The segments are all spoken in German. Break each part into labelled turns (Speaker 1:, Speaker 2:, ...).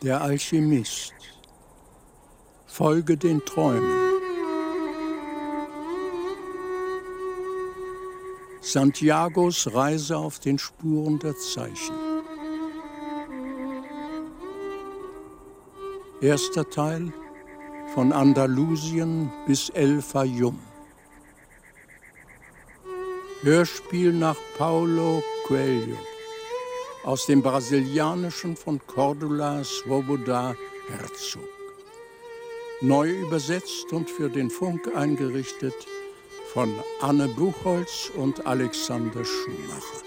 Speaker 1: Der Alchemist. Folge den Träumen. Santiagos Reise auf den Spuren der Zeichen. Erster Teil: von Andalusien bis El Fayum. Hörspiel nach Paulo Coelho aus dem Brasilianischen von Cordula Swoboda Herzog. Neu übersetzt und für den Funk eingerichtet von Anne Buchholz und Alexander Schumacher.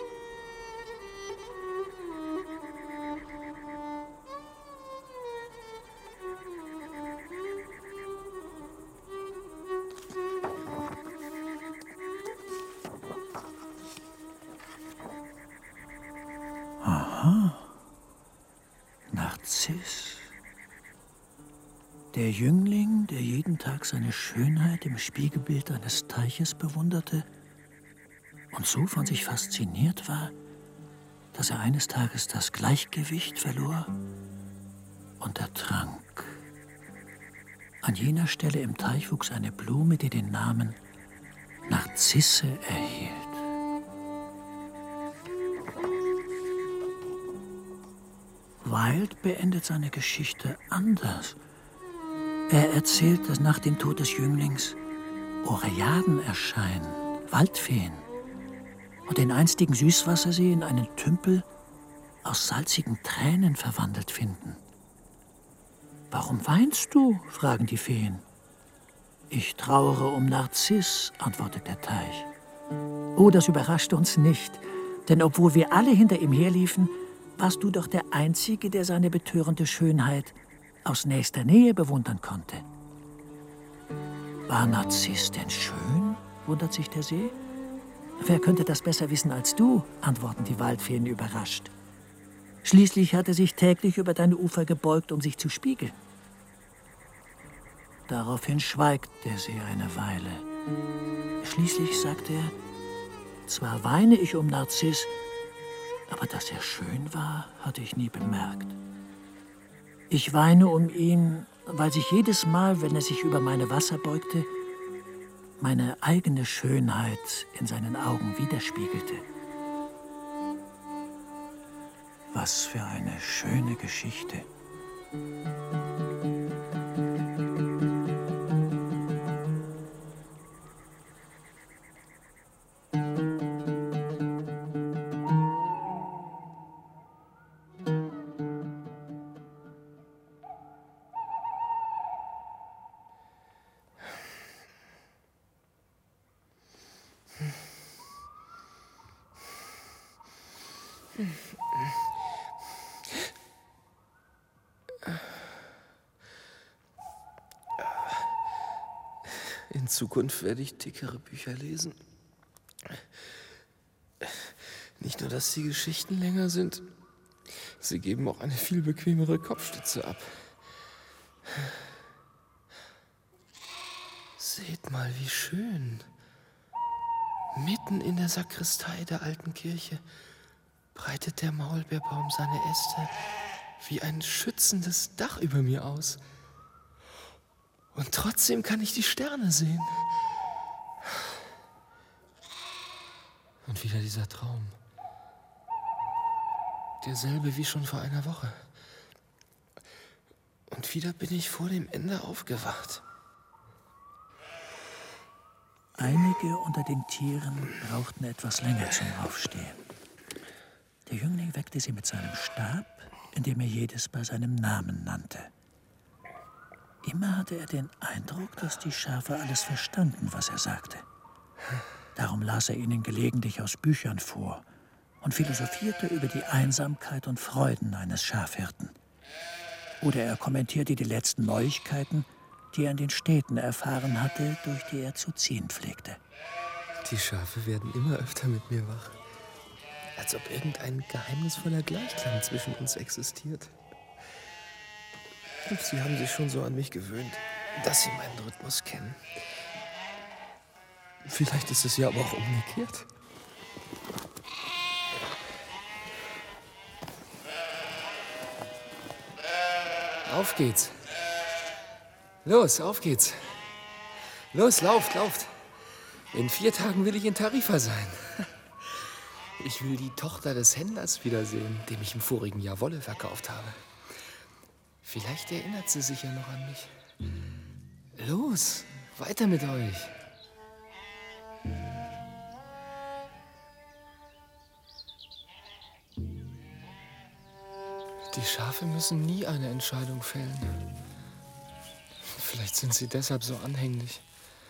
Speaker 2: Aha. Narziss. Der Jüngling, der jeden Tag seine Schönheit im Spiegelbild eines Teiches bewunderte und so von sich fasziniert war, dass er eines Tages das Gleichgewicht verlor und ertrank. An jener Stelle im Teich wuchs eine Blume, die den Namen Narzisse erhielt. Wilde beendet seine Geschichte anders. Er erzählt, dass nach dem Tod des Jünglings Oreaden erscheinen, Waldfeen, und den einstigen Süßwassersee in einen Tümpel aus salzigen Tränen verwandelt finden. »Warum weinst du?« fragen die Feen. »Ich trauere um Narziss«, antwortet der Teich. Oh, das überraschte uns nicht, denn obwohl wir alle hinter ihm herliefen, warst du doch der Einzige, der seine betörende Schönheit aus nächster Nähe bewundern konnte. War Narziss denn schön? Wundert sich der See. Wer könnte das besser wissen als du? Antworten die Waldfeen überrascht. Schließlich hat er sich täglich über deine Ufer gebeugt, um sich zu spiegeln. Daraufhin schweigt der See eine Weile. Schließlich sagt er, zwar weine ich um Narziss, aber dass er schön war, hatte ich nie bemerkt. Ich weine um ihn, weil sich jedes Mal, wenn er sich über meine Wasser beugte, meine eigene Schönheit in seinen Augen widerspiegelte. Was für eine schöne Geschichte.
Speaker 3: In Zukunft werde ich dickere Bücher lesen. Nicht nur, dass die Geschichten länger sind, sie geben auch eine viel bequemere Kopfstütze ab. Seht mal, wie schön. Mitten in der Sakristei der alten Kirche breitet der Maulbeerbaum seine Äste wie ein schützendes Dach über mir aus. Und trotzdem kann ich die Sterne sehen. Und wieder dieser Traum. Derselbe wie schon vor einer Woche. Und wieder bin ich vor dem Ende aufgewacht.
Speaker 2: Einige unter den Tieren brauchten etwas länger zum Aufstehen. Der Jüngling weckte sie mit seinem Stab, indem er jedes bei seinem Namen nannte. Immer hatte er den Eindruck, dass die Schafe alles verstanden, was er sagte. Darum las er ihnen gelegentlich aus Büchern vor und philosophierte über die Einsamkeit und Freuden eines Schafhirten. Oder er kommentierte die letzten Neuigkeiten, die er in den Städten erfahren hatte, durch die er zu ziehen pflegte.
Speaker 3: Die Schafe werden immer öfter mit mir wach. Als ob irgendein geheimnisvoller Gleichklang zwischen uns existiert. Sie haben sich schon so an mich gewöhnt, dass sie meinen Rhythmus kennen. Vielleicht ist es ja aber auch umgekehrt. Auf geht's. Los, auf geht's. Los, lauft. In 4 Tagen will ich in Tarifa sein. Ich will die Tochter des Händlers wiedersehen, dem ich im vorigen Jahr Wolle verkauft habe. Vielleicht erinnert sie sich ja noch an mich. Los, weiter mit euch. Die Schafe müssen nie eine Entscheidung fällen. Vielleicht sind sie deshalb so anhänglich.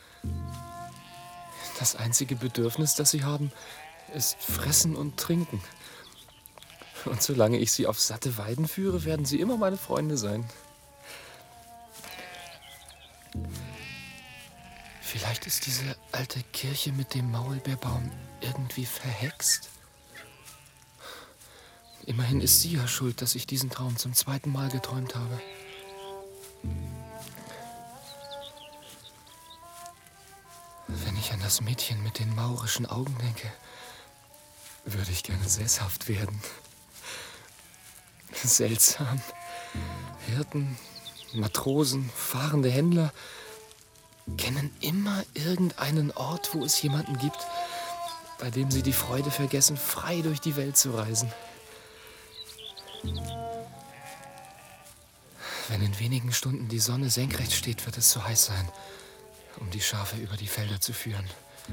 Speaker 3: Das einzige Bedürfnis, das sie haben, ist Fressen und Trinken. Und solange ich sie auf satte Weiden führe, werden sie immer meine Freunde sein. Vielleicht ist diese alte Kirche mit dem Maulbeerbaum irgendwie verhext. Immerhin ist sie ja schuld, dass ich diesen Traum zum 2. Mal geträumt habe. Wenn ich an das Mädchen mit den maurischen Augen denke, würde ich gerne sesshaft werden. Seltsam. Hirten, Matrosen, fahrende Händler kennen immer irgendeinen Ort, wo es jemanden gibt, bei dem sie die Freude vergessen, frei durch die Welt zu reisen. Wenn in wenigen Stunden die Sonne senkrecht steht, wird es zu heiß sein, um die Schafe über die Felder zu führen.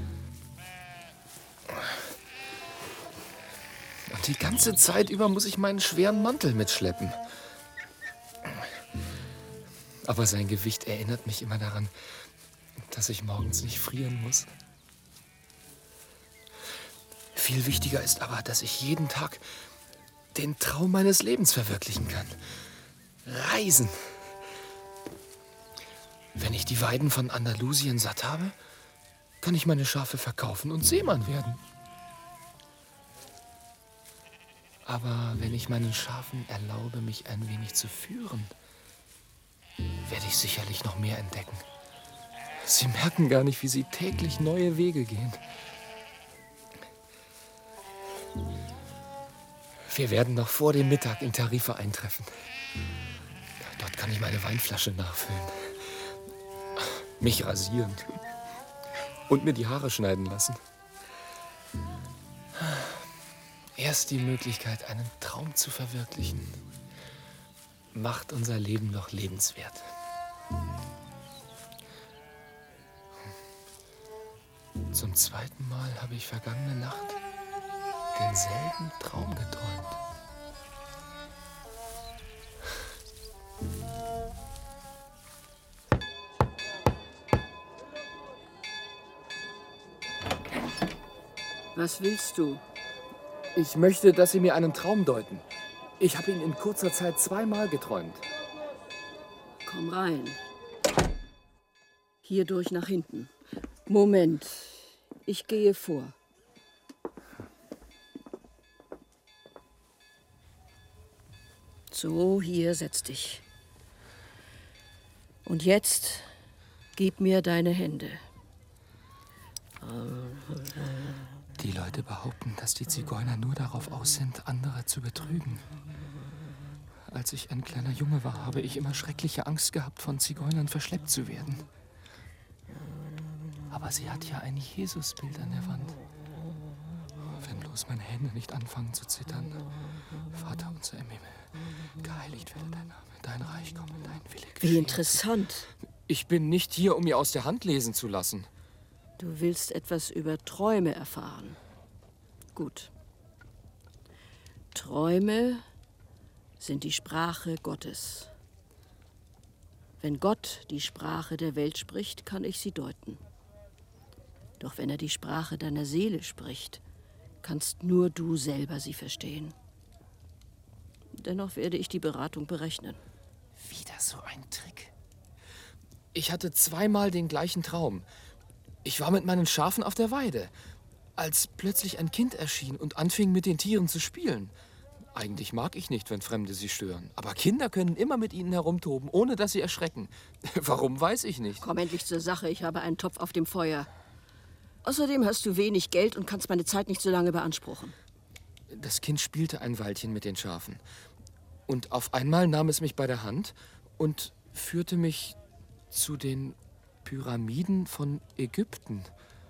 Speaker 3: Und die ganze Zeit über muss ich meinen schweren Mantel mitschleppen. Aber sein Gewicht erinnert mich immer daran, dass ich morgens nicht frieren muss. Viel wichtiger ist aber, dass ich jeden Tag den Traum meines Lebens verwirklichen kann. Reisen. Wenn ich die Weiden von Andalusien satt habe, kann ich meine Schafe verkaufen und Seemann werden. Aber wenn ich meinen Schafen erlaube, mich ein wenig zu führen, werde ich sicherlich noch mehr entdecken. Sie merken gar nicht, wie sie täglich neue Wege gehen. Wir werden noch vor dem Mittag in Tarifa eintreffen. Dort kann ich meine Weinflasche nachfüllen, mich rasieren und mir die Haare schneiden lassen. Erst die Möglichkeit, einen Traum zu verwirklichen, macht unser Leben noch lebenswert. Zum 2. Mal habe ich vergangene Nacht denselben Traum geträumt.
Speaker 4: Was willst du?
Speaker 3: Ich möchte, dass Sie mir einen Traum deuten. Ich habe ihn in kurzer Zeit 2 Mal geträumt.
Speaker 4: Komm rein. Hier durch nach hinten. Moment, ich gehe vor. So, hier, setz dich. Und jetzt gib mir deine Hände.
Speaker 3: Die Leute behaupten, dass die Zigeuner nur darauf aus sind, andere zu betrügen. Als ich ein kleiner Junge war, habe ich immer schreckliche Angst gehabt, von Zigeunern verschleppt zu werden. Aber sie hat ja ein Jesusbild an der Wand. Wenn bloß meine Hände nicht anfangen zu zittern. Vater unser im Himmel, geheiligt werde dein Name, dein Reich komme, dein Wille geschehe.
Speaker 4: Wie interessant.
Speaker 3: Ich bin nicht hier, um mir aus der Hand lesen zu lassen.
Speaker 4: Du willst etwas über Träume erfahren. Gut. Träume sind die Sprache Gottes. Wenn Gott die Sprache der Welt spricht, kann ich sie deuten. Doch wenn er die Sprache deiner Seele spricht, kannst nur du selber sie verstehen. Dennoch werde ich die Beratung berechnen.
Speaker 3: Wieder so ein Trick. Ich hatte 2 Mal den gleichen Traum. Ich war mit meinen Schafen auf der Weide, als plötzlich ein Kind erschien und anfing, mit den Tieren zu spielen. Eigentlich mag ich nicht, wenn Fremde sie stören. Aber Kinder können immer mit ihnen herumtoben, ohne dass sie erschrecken. Warum, weiß ich nicht.
Speaker 4: Komm endlich zur Sache, ich habe einen Topf auf dem Feuer. Außerdem hast du wenig Geld und kannst meine Zeit nicht so lange beanspruchen.
Speaker 3: Das Kind spielte ein Weilchen mit den Schafen. Und auf einmal nahm es mich bei der Hand und führte mich zu den Pyramiden von Ägypten.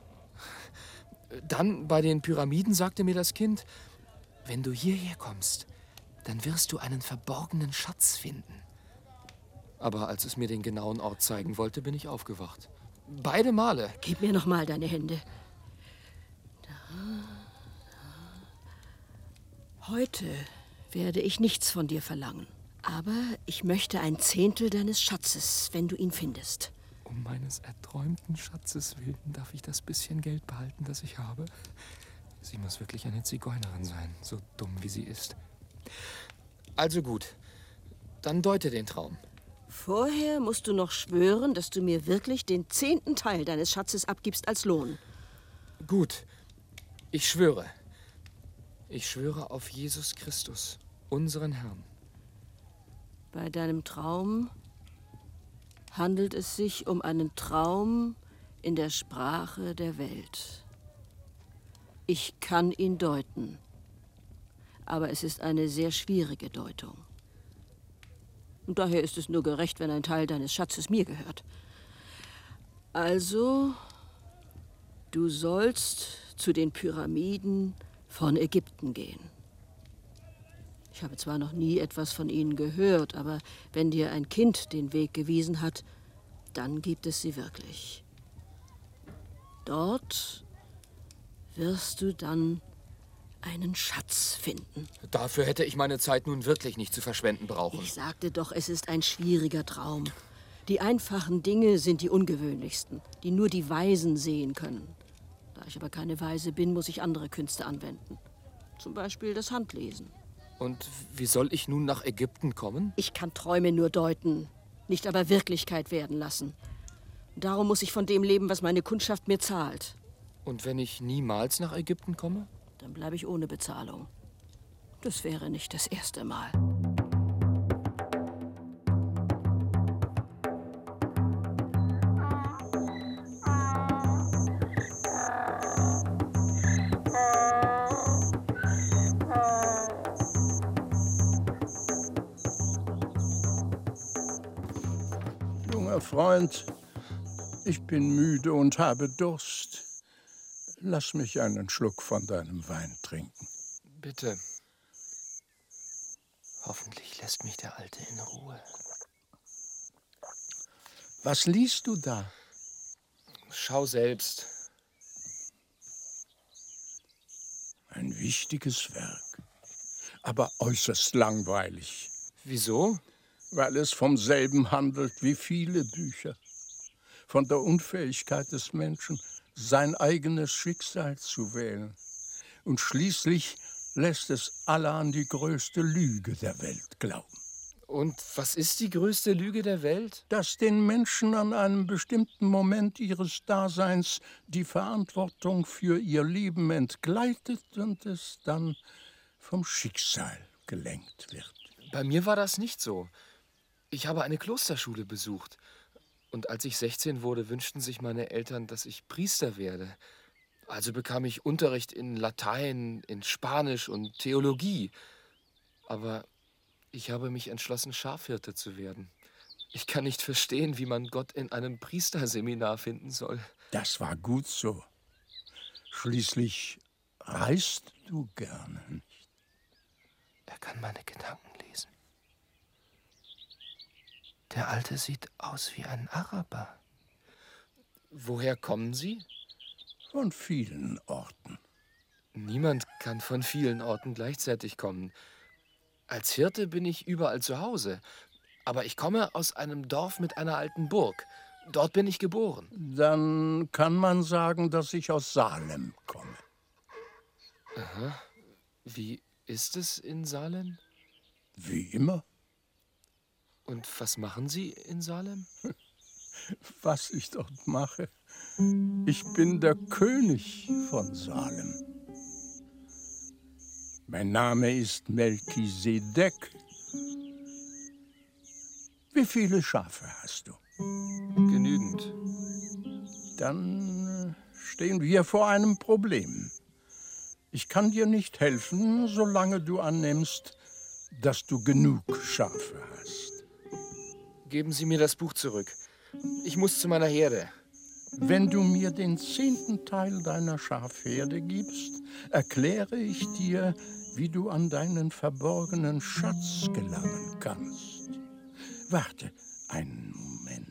Speaker 3: Dann bei den Pyramiden sagte mir das Kind, wenn du hierher kommst, dann wirst du einen verborgenen Schatz finden. Aber als es mir den genauen Ort zeigen wollte, bin ich aufgewacht. Beide Male.
Speaker 4: Gib mir noch mal deine Hände. Heute werde ich nichts von dir verlangen. Aber ich möchte ein Zehntel deines Schatzes, wenn du ihn findest.
Speaker 3: Um meines erträumten Schatzes willen darf ich das bisschen Geld behalten, das ich habe. Sie muss wirklich eine Zigeunerin sein, so dumm wie sie ist. Also gut, dann deute den Traum.
Speaker 4: Vorher musst du noch schwören, dass du mir wirklich den 10. Teil deines Schatzes abgibst als Lohn.
Speaker 3: Gut, ich schwöre. Ich schwöre auf Jesus Christus, unseren Herrn.
Speaker 4: Bei deinem Traum handelt es sich um einen Traum in der Sprache der Welt. Ich kann ihn deuten, aber es ist eine sehr schwierige Deutung. Und daher ist es nur gerecht, wenn ein Teil deines Schatzes mir gehört. Also, du sollst zu den Pyramiden von Ägypten gehen. Ich habe zwar noch nie etwas von ihnen gehört, aber wenn dir ein Kind den Weg gewiesen hat, dann gibt es sie wirklich. Dort wirst du dann einen Schatz finden.
Speaker 3: Dafür hätte ich meine Zeit nun wirklich nicht zu verschwenden brauchen.
Speaker 4: Ich sagte doch, es ist ein schwieriger Traum. Die einfachen Dinge sind die ungewöhnlichsten, die nur die Weisen sehen können. Da ich aber keine Weise bin, muss ich andere Künste anwenden. Zum Beispiel das Handlesen.
Speaker 3: Und wie soll ich nun nach Ägypten kommen?
Speaker 4: Ich kann Träume nur deuten, nicht aber Wirklichkeit werden lassen. Darum muss ich von dem leben, was meine Kundschaft mir zahlt.
Speaker 3: Und wenn ich niemals nach Ägypten komme?
Speaker 4: Dann bleibe ich ohne Bezahlung. Das wäre nicht das erste Mal.
Speaker 1: Junger Freund, ich bin müde und habe Durst. Lass mich einen Schluck von deinem Wein trinken.
Speaker 3: Bitte. Hoffentlich lässt mich der Alte in Ruhe.
Speaker 1: Was liest du da?
Speaker 3: Schau selbst.
Speaker 1: Ein wichtiges Werk, aber äußerst langweilig.
Speaker 3: Wieso?
Speaker 1: Weil es vom selben handelt wie viele Bücher. Von der Unfähigkeit des Menschen, sein eigenes Schicksal zu wählen. Und schließlich lässt es alle an die größte Lüge der Welt glauben.
Speaker 3: Und was ist die größte Lüge der Welt?
Speaker 1: Dass den Menschen an einem bestimmten Moment ihres Daseins die Verantwortung für ihr Leben entgleitet und es dann vom Schicksal gelenkt wird.
Speaker 3: Bei mir war das nicht so. Ich habe eine Klosterschule besucht. Und als ich 16 wurde, wünschten sich meine Eltern, dass ich Priester werde. Also bekam ich Unterricht in Latein, in Spanisch und Theologie. Aber ich habe mich entschlossen, Schafhirte zu werden. Ich kann nicht verstehen, wie man Gott in einem Priesterseminar finden soll.
Speaker 1: Das war gut so. Schließlich reist du gerne nicht.
Speaker 3: Er kann meine Gedanken lesen. Der Alte sieht aus wie ein Araber. Woher kommen Sie?
Speaker 1: Von vielen Orten.
Speaker 3: Niemand kann von vielen Orten gleichzeitig kommen. Als Hirte bin ich überall zu Hause. Aber ich komme aus einem Dorf mit einer alten Burg. Dort bin ich geboren.
Speaker 1: Dann kann man sagen, dass ich aus Salem komme.
Speaker 3: Aha. Wie ist es in Salem?
Speaker 1: Wie immer.
Speaker 3: Und was machen Sie in Salem?
Speaker 1: Was ich dort mache? Ich bin der König von Salem. Mein Name ist Melchisedek. Wie viele Schafe hast du?
Speaker 3: Genügend.
Speaker 1: Dann stehen wir vor einem Problem. Ich kann dir nicht helfen, solange du annimmst, dass du genug Schafe hast.
Speaker 3: Geben Sie mir das Buch zurück. Ich muss zu meiner Herde.
Speaker 1: Wenn du mir den 10. Teil deiner Schafherde gibst, erkläre ich dir, wie du an deinen verborgenen Schatz gelangen kannst. Warte einen Moment.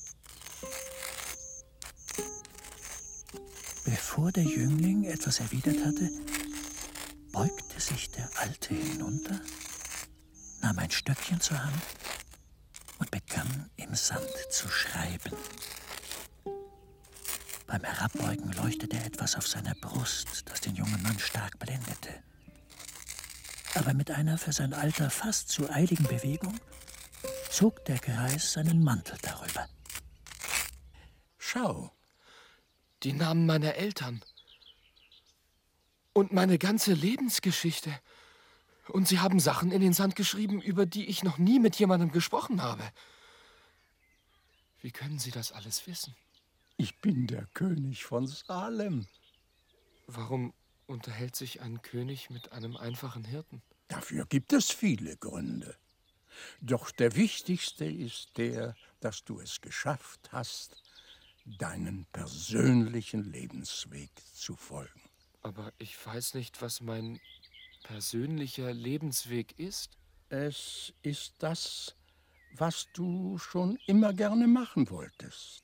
Speaker 2: Bevor der Jüngling etwas erwidert hatte, beugte sich der Alte hinunter, nahm ein Stöckchen zur Hand und begann im Sand zu schreiben. Beim Herabbeugen leuchtete etwas auf seiner Brust, das den jungen Mann stark blendete. Aber mit einer für sein Alter fast zu eiligen Bewegung zog der Greis seinen Mantel darüber.
Speaker 1: Schau.
Speaker 3: Die Namen meiner Eltern. Und meine ganze Lebensgeschichte. Und Sie haben Sachen in den Sand geschrieben, über die ich noch nie mit jemandem gesprochen habe. Wie können Sie das alles wissen?
Speaker 1: Ich bin der König von Salem.
Speaker 3: Warum unterhält sich ein König mit einem einfachen Hirten?
Speaker 1: Dafür gibt es viele Gründe. Doch der wichtigste ist der, dass du es geschafft hast, deinen persönlichen Lebensweg zu folgen.
Speaker 3: Aber ich weiß nicht, was mein persönlicher Lebensweg ist.
Speaker 1: Es ist das, was du schon immer gerne machen wolltest.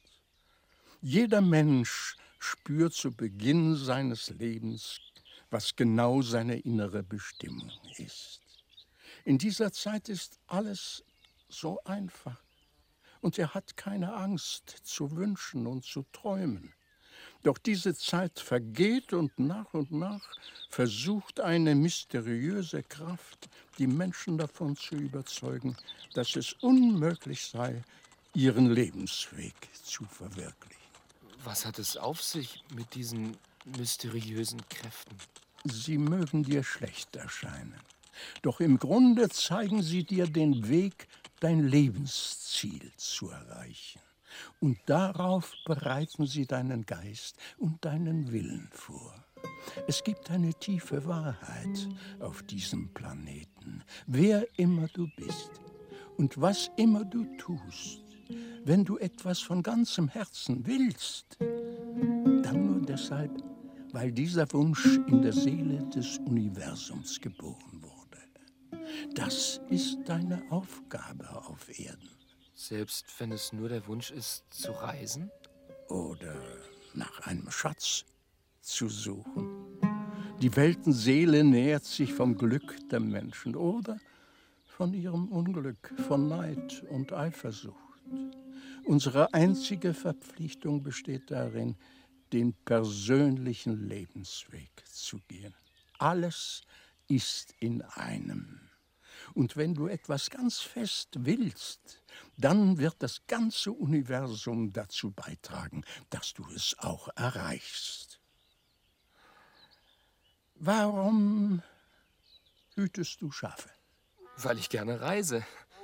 Speaker 1: Jeder Mensch spürt zu Beginn seines Lebens, was genau seine innere Bestimmung ist. In dieser Zeit ist alles so einfach und er hat keine Angst zu wünschen und zu träumen. Doch diese Zeit vergeht und nach versucht eine mysteriöse Kraft, die Menschen davon zu überzeugen, dass es unmöglich sei, ihren Lebensweg zu verwirklichen.
Speaker 3: Was hat es auf sich mit diesen mysteriösen Kräften?
Speaker 1: Sie mögen dir schlecht erscheinen, doch im Grunde zeigen sie dir den Weg, dein Lebensziel zu erreichen. Und darauf bereiten sie deinen Geist und deinen Willen vor. Es gibt eine tiefe Wahrheit auf diesem Planeten, wer immer du bist und was immer du tust. Wenn du etwas von ganzem Herzen willst, dann nur deshalb, weil dieser Wunsch in der Seele des Universums geboren wurde. Das ist deine Aufgabe auf Erden.
Speaker 3: Selbst wenn es nur der Wunsch ist, zu reisen?
Speaker 1: Oder nach einem Schatz zu suchen. Die Weltenseele nährt sich vom Glück der Menschen oder von ihrem Unglück, von Neid und Eifersucht. Unsere einzige Verpflichtung besteht darin, den persönlichen Lebensweg zu gehen. Alles ist in einem. Und wenn du etwas ganz fest willst, dann wird das ganze Universum dazu beitragen, dass du es auch erreichst. Warum hütest du Schafe?
Speaker 3: Weil ich gerne reise.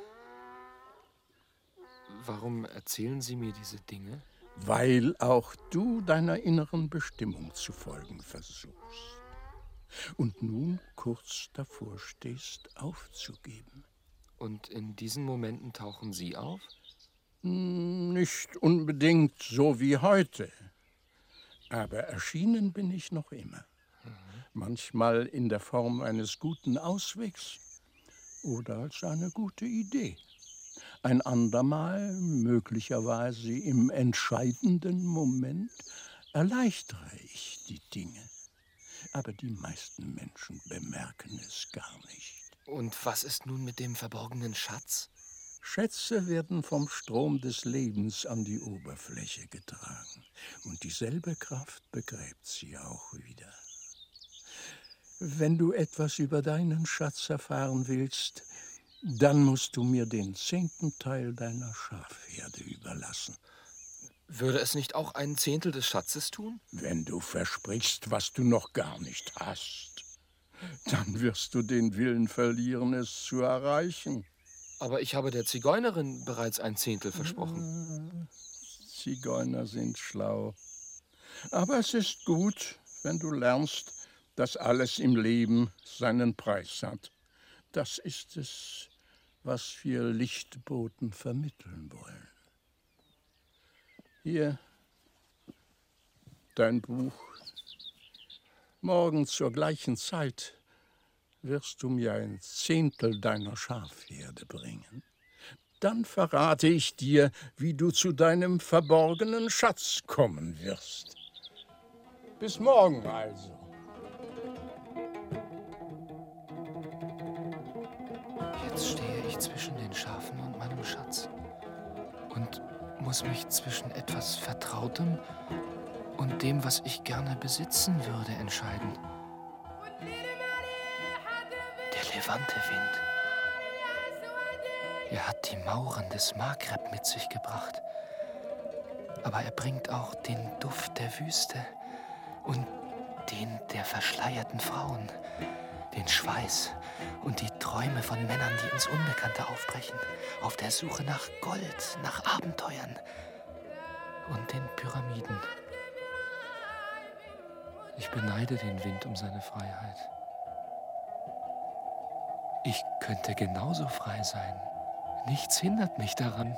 Speaker 3: Warum erzählen Sie mir diese Dinge?
Speaker 1: Weil auch du deiner inneren Bestimmung zu folgen versuchst. Und nun kurz davor stehst, aufzugeben.
Speaker 3: Und in diesen Momenten tauchen Sie auf?
Speaker 1: Nicht unbedingt so wie heute. Aber erschienen bin ich noch immer. Manchmal in der Form eines guten Auswegs oder als eine gute Idee. Ein andermal, möglicherweise im entscheidenden Moment, erleichtere ich die Dinge. Aber die meisten Menschen bemerken es gar nicht.
Speaker 3: Und was ist nun mit dem verborgenen Schatz?
Speaker 1: Schätze werden vom Strom des Lebens an die Oberfläche getragen. Und dieselbe Kraft begräbt sie auch wieder. Wenn du etwas über deinen Schatz erfahren willst, dann musst du mir den 10. Teil deiner Schafherde überlassen.
Speaker 3: Würde es nicht auch ein Zehntel des Schatzes tun?
Speaker 1: Wenn du versprichst, was du noch gar nicht hast, dann wirst du den Willen verlieren, es zu erreichen.
Speaker 3: Aber ich habe der Zigeunerin bereits ein Zehntel versprochen.
Speaker 1: Zigeuner sind schlau. Aber es ist gut, wenn du lernst, dass alles im Leben seinen Preis hat. Das ist es, was wir Lichtboten vermitteln wollen. Hier dein Buch. Morgen zur gleichen Zeit wirst du mir 1/10 deiner Schafherde bringen. Dann verrate ich dir, wie du zu deinem verborgenen Schatz kommen wirst. Bis morgen also.
Speaker 3: Jetzt stehe ich zwischen den Schafen und meinem Schatz und muss mich zwischen etwas Vertrautem und dem, was ich gerne besitzen würde, entscheiden. Der Levante-Wind. Er hat die Mauren des Maghreb mit sich gebracht. Aber er bringt auch den Duft der Wüste und den der verschleierten Frauen, den Schweiß und die Träume von Männern, die ins Unbekannte aufbrechen, auf der Suche nach Gold, nach Abenteuern und den Pyramiden. Ich beneide den Wind um seine Freiheit. Ich könnte genauso frei sein. Nichts hindert mich daran.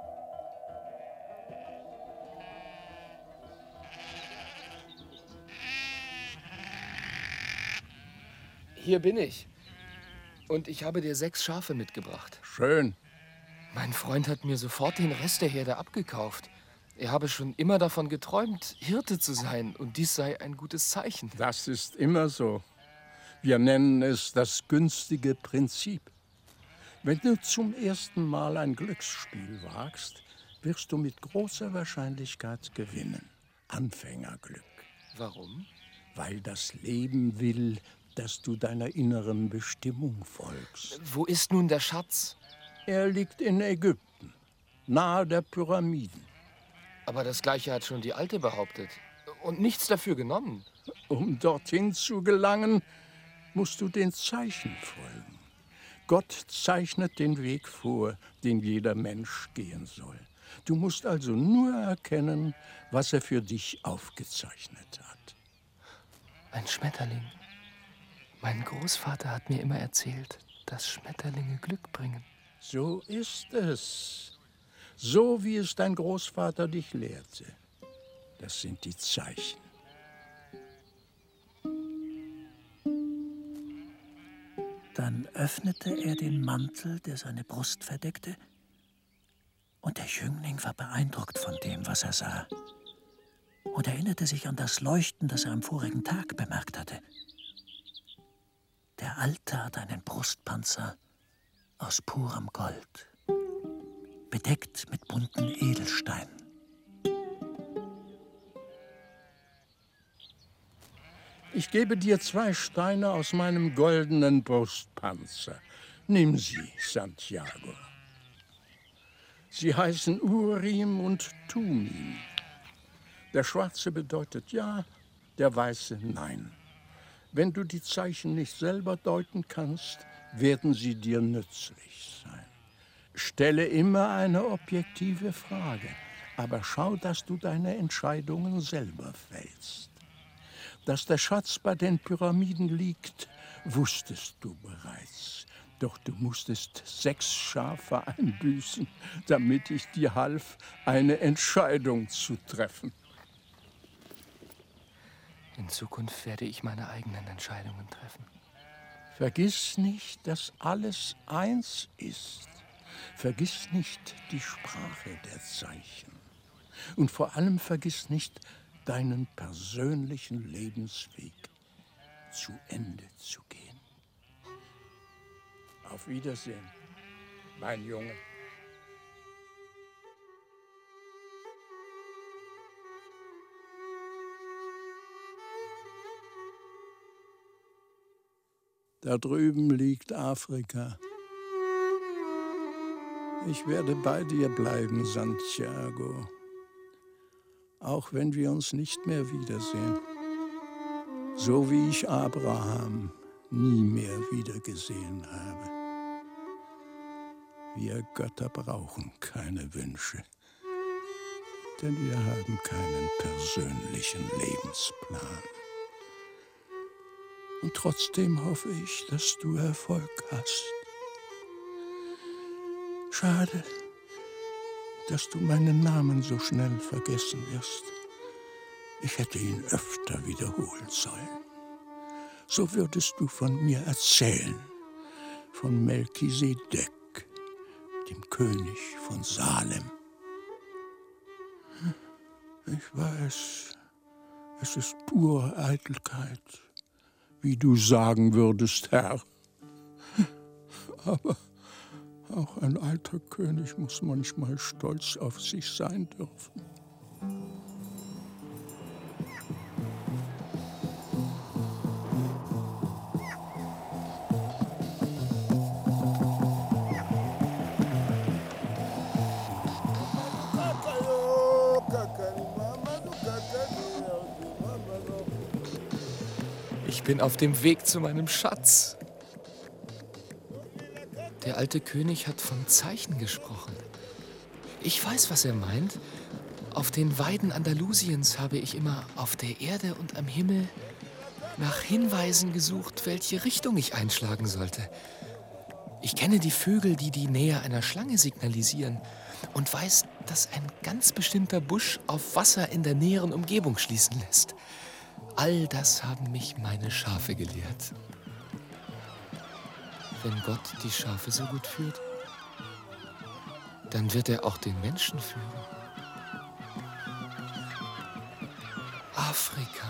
Speaker 3: Hier bin ich. Und ich habe dir 6 Schafe mitgebracht.
Speaker 1: Schön.
Speaker 3: Mein Freund hat mir sofort den Rest der Herde abgekauft. Er habe schon immer davon geträumt, Hirte zu sein. Und dies sei ein gutes Zeichen.
Speaker 1: Das ist immer so. Wir nennen es das günstige Prinzip. Wenn du zum ersten Mal ein Glücksspiel wagst, wirst du mit großer Wahrscheinlichkeit gewinnen. Anfängerglück.
Speaker 3: Warum?
Speaker 1: Weil das Leben will, dass du deiner inneren Bestimmung folgst.
Speaker 3: Wo ist nun der Schatz?
Speaker 1: Er liegt in Ägypten, nahe der Pyramiden.
Speaker 3: Aber das Gleiche hat schon die Alte behauptet. Und nichts dafür genommen.
Speaker 1: Um dorthin zu gelangen, musst du den Zeichen folgen. Gott zeichnet den Weg vor, den jeder Mensch gehen soll. Du musst also nur erkennen, was er für dich aufgezeichnet hat.
Speaker 3: Ein Schmetterling. Mein Großvater hat mir immer erzählt, dass Schmetterlinge Glück bringen.
Speaker 1: So ist es. So wie es dein Großvater dich lehrte. Das sind die Zeichen.
Speaker 2: Dann öffnete er den Mantel, der seine Brust verdeckte, und der Jüngling war beeindruckt von dem, was er sah, und erinnerte sich an das Leuchten, das er am vorigen Tag bemerkt hatte. Der Alte hatte einen Brustpanzer aus purem Gold, bedeckt mit bunten Edelsteinen.
Speaker 1: Ich gebe dir 2 Steine aus meinem goldenen Brustpanzer. Nimm sie, Santiago. Sie heißen Urim und Tumim. Der Schwarze bedeutet ja, der Weiße nein. Wenn du die Zeichen nicht selber deuten kannst, werden sie dir nützlich sein. Stelle immer eine objektive Frage, aber schau, dass du deine Entscheidungen selber fällst. Dass der Schatz bei den Pyramiden liegt, wusstest du bereits. Doch du musstest 6 Schafe einbüßen, damit ich dir half, eine Entscheidung zu treffen.
Speaker 3: In Zukunft werde ich meine eigenen Entscheidungen treffen.
Speaker 1: Vergiss nicht, dass alles eins ist. Vergiss nicht die Sprache der Zeichen. Und vor allem vergiss nicht, deinen persönlichen Lebensweg zu Ende zu gehen. Auf Wiedersehen, mein Junge. Da drüben liegt Afrika. Ich werde bei dir bleiben, Santiago. Auch wenn wir uns nicht mehr wiedersehen. So wie ich Abraham nie mehr wiedergesehen habe. Wir Götter brauchen keine Wünsche, denn wir haben keinen persönlichen Lebensplan. Und trotzdem hoffe ich, dass du Erfolg hast. Schade, dass du meinen Namen so schnell vergessen wirst. Ich hätte ihn öfter wiederholen sollen. So würdest du von mir erzählen, von Melchisedek, dem König von Salem. Ich weiß, es ist pure Eitelkeit, wie du sagen würdest, Herr. Aber auch ein alter König muss manchmal stolz auf sich sein dürfen.
Speaker 3: Ich bin auf dem Weg zu meinem Schatz. Der alte König hat von Zeichen gesprochen. Ich weiß, was er meint. Auf den Weiden Andalusiens habe ich immer auf der Erde und am Himmel nach Hinweisen gesucht, welche Richtung ich einschlagen sollte. Ich kenne die Vögel, die die Nähe einer Schlange signalisieren, und weiß, dass ein ganz bestimmter Busch auf Wasser in der näheren Umgebung schließen lässt. All das haben mich meine Schafe gelehrt. Wenn Gott die Schafe so gut führt, dann wird er auch den Menschen führen. Afrika.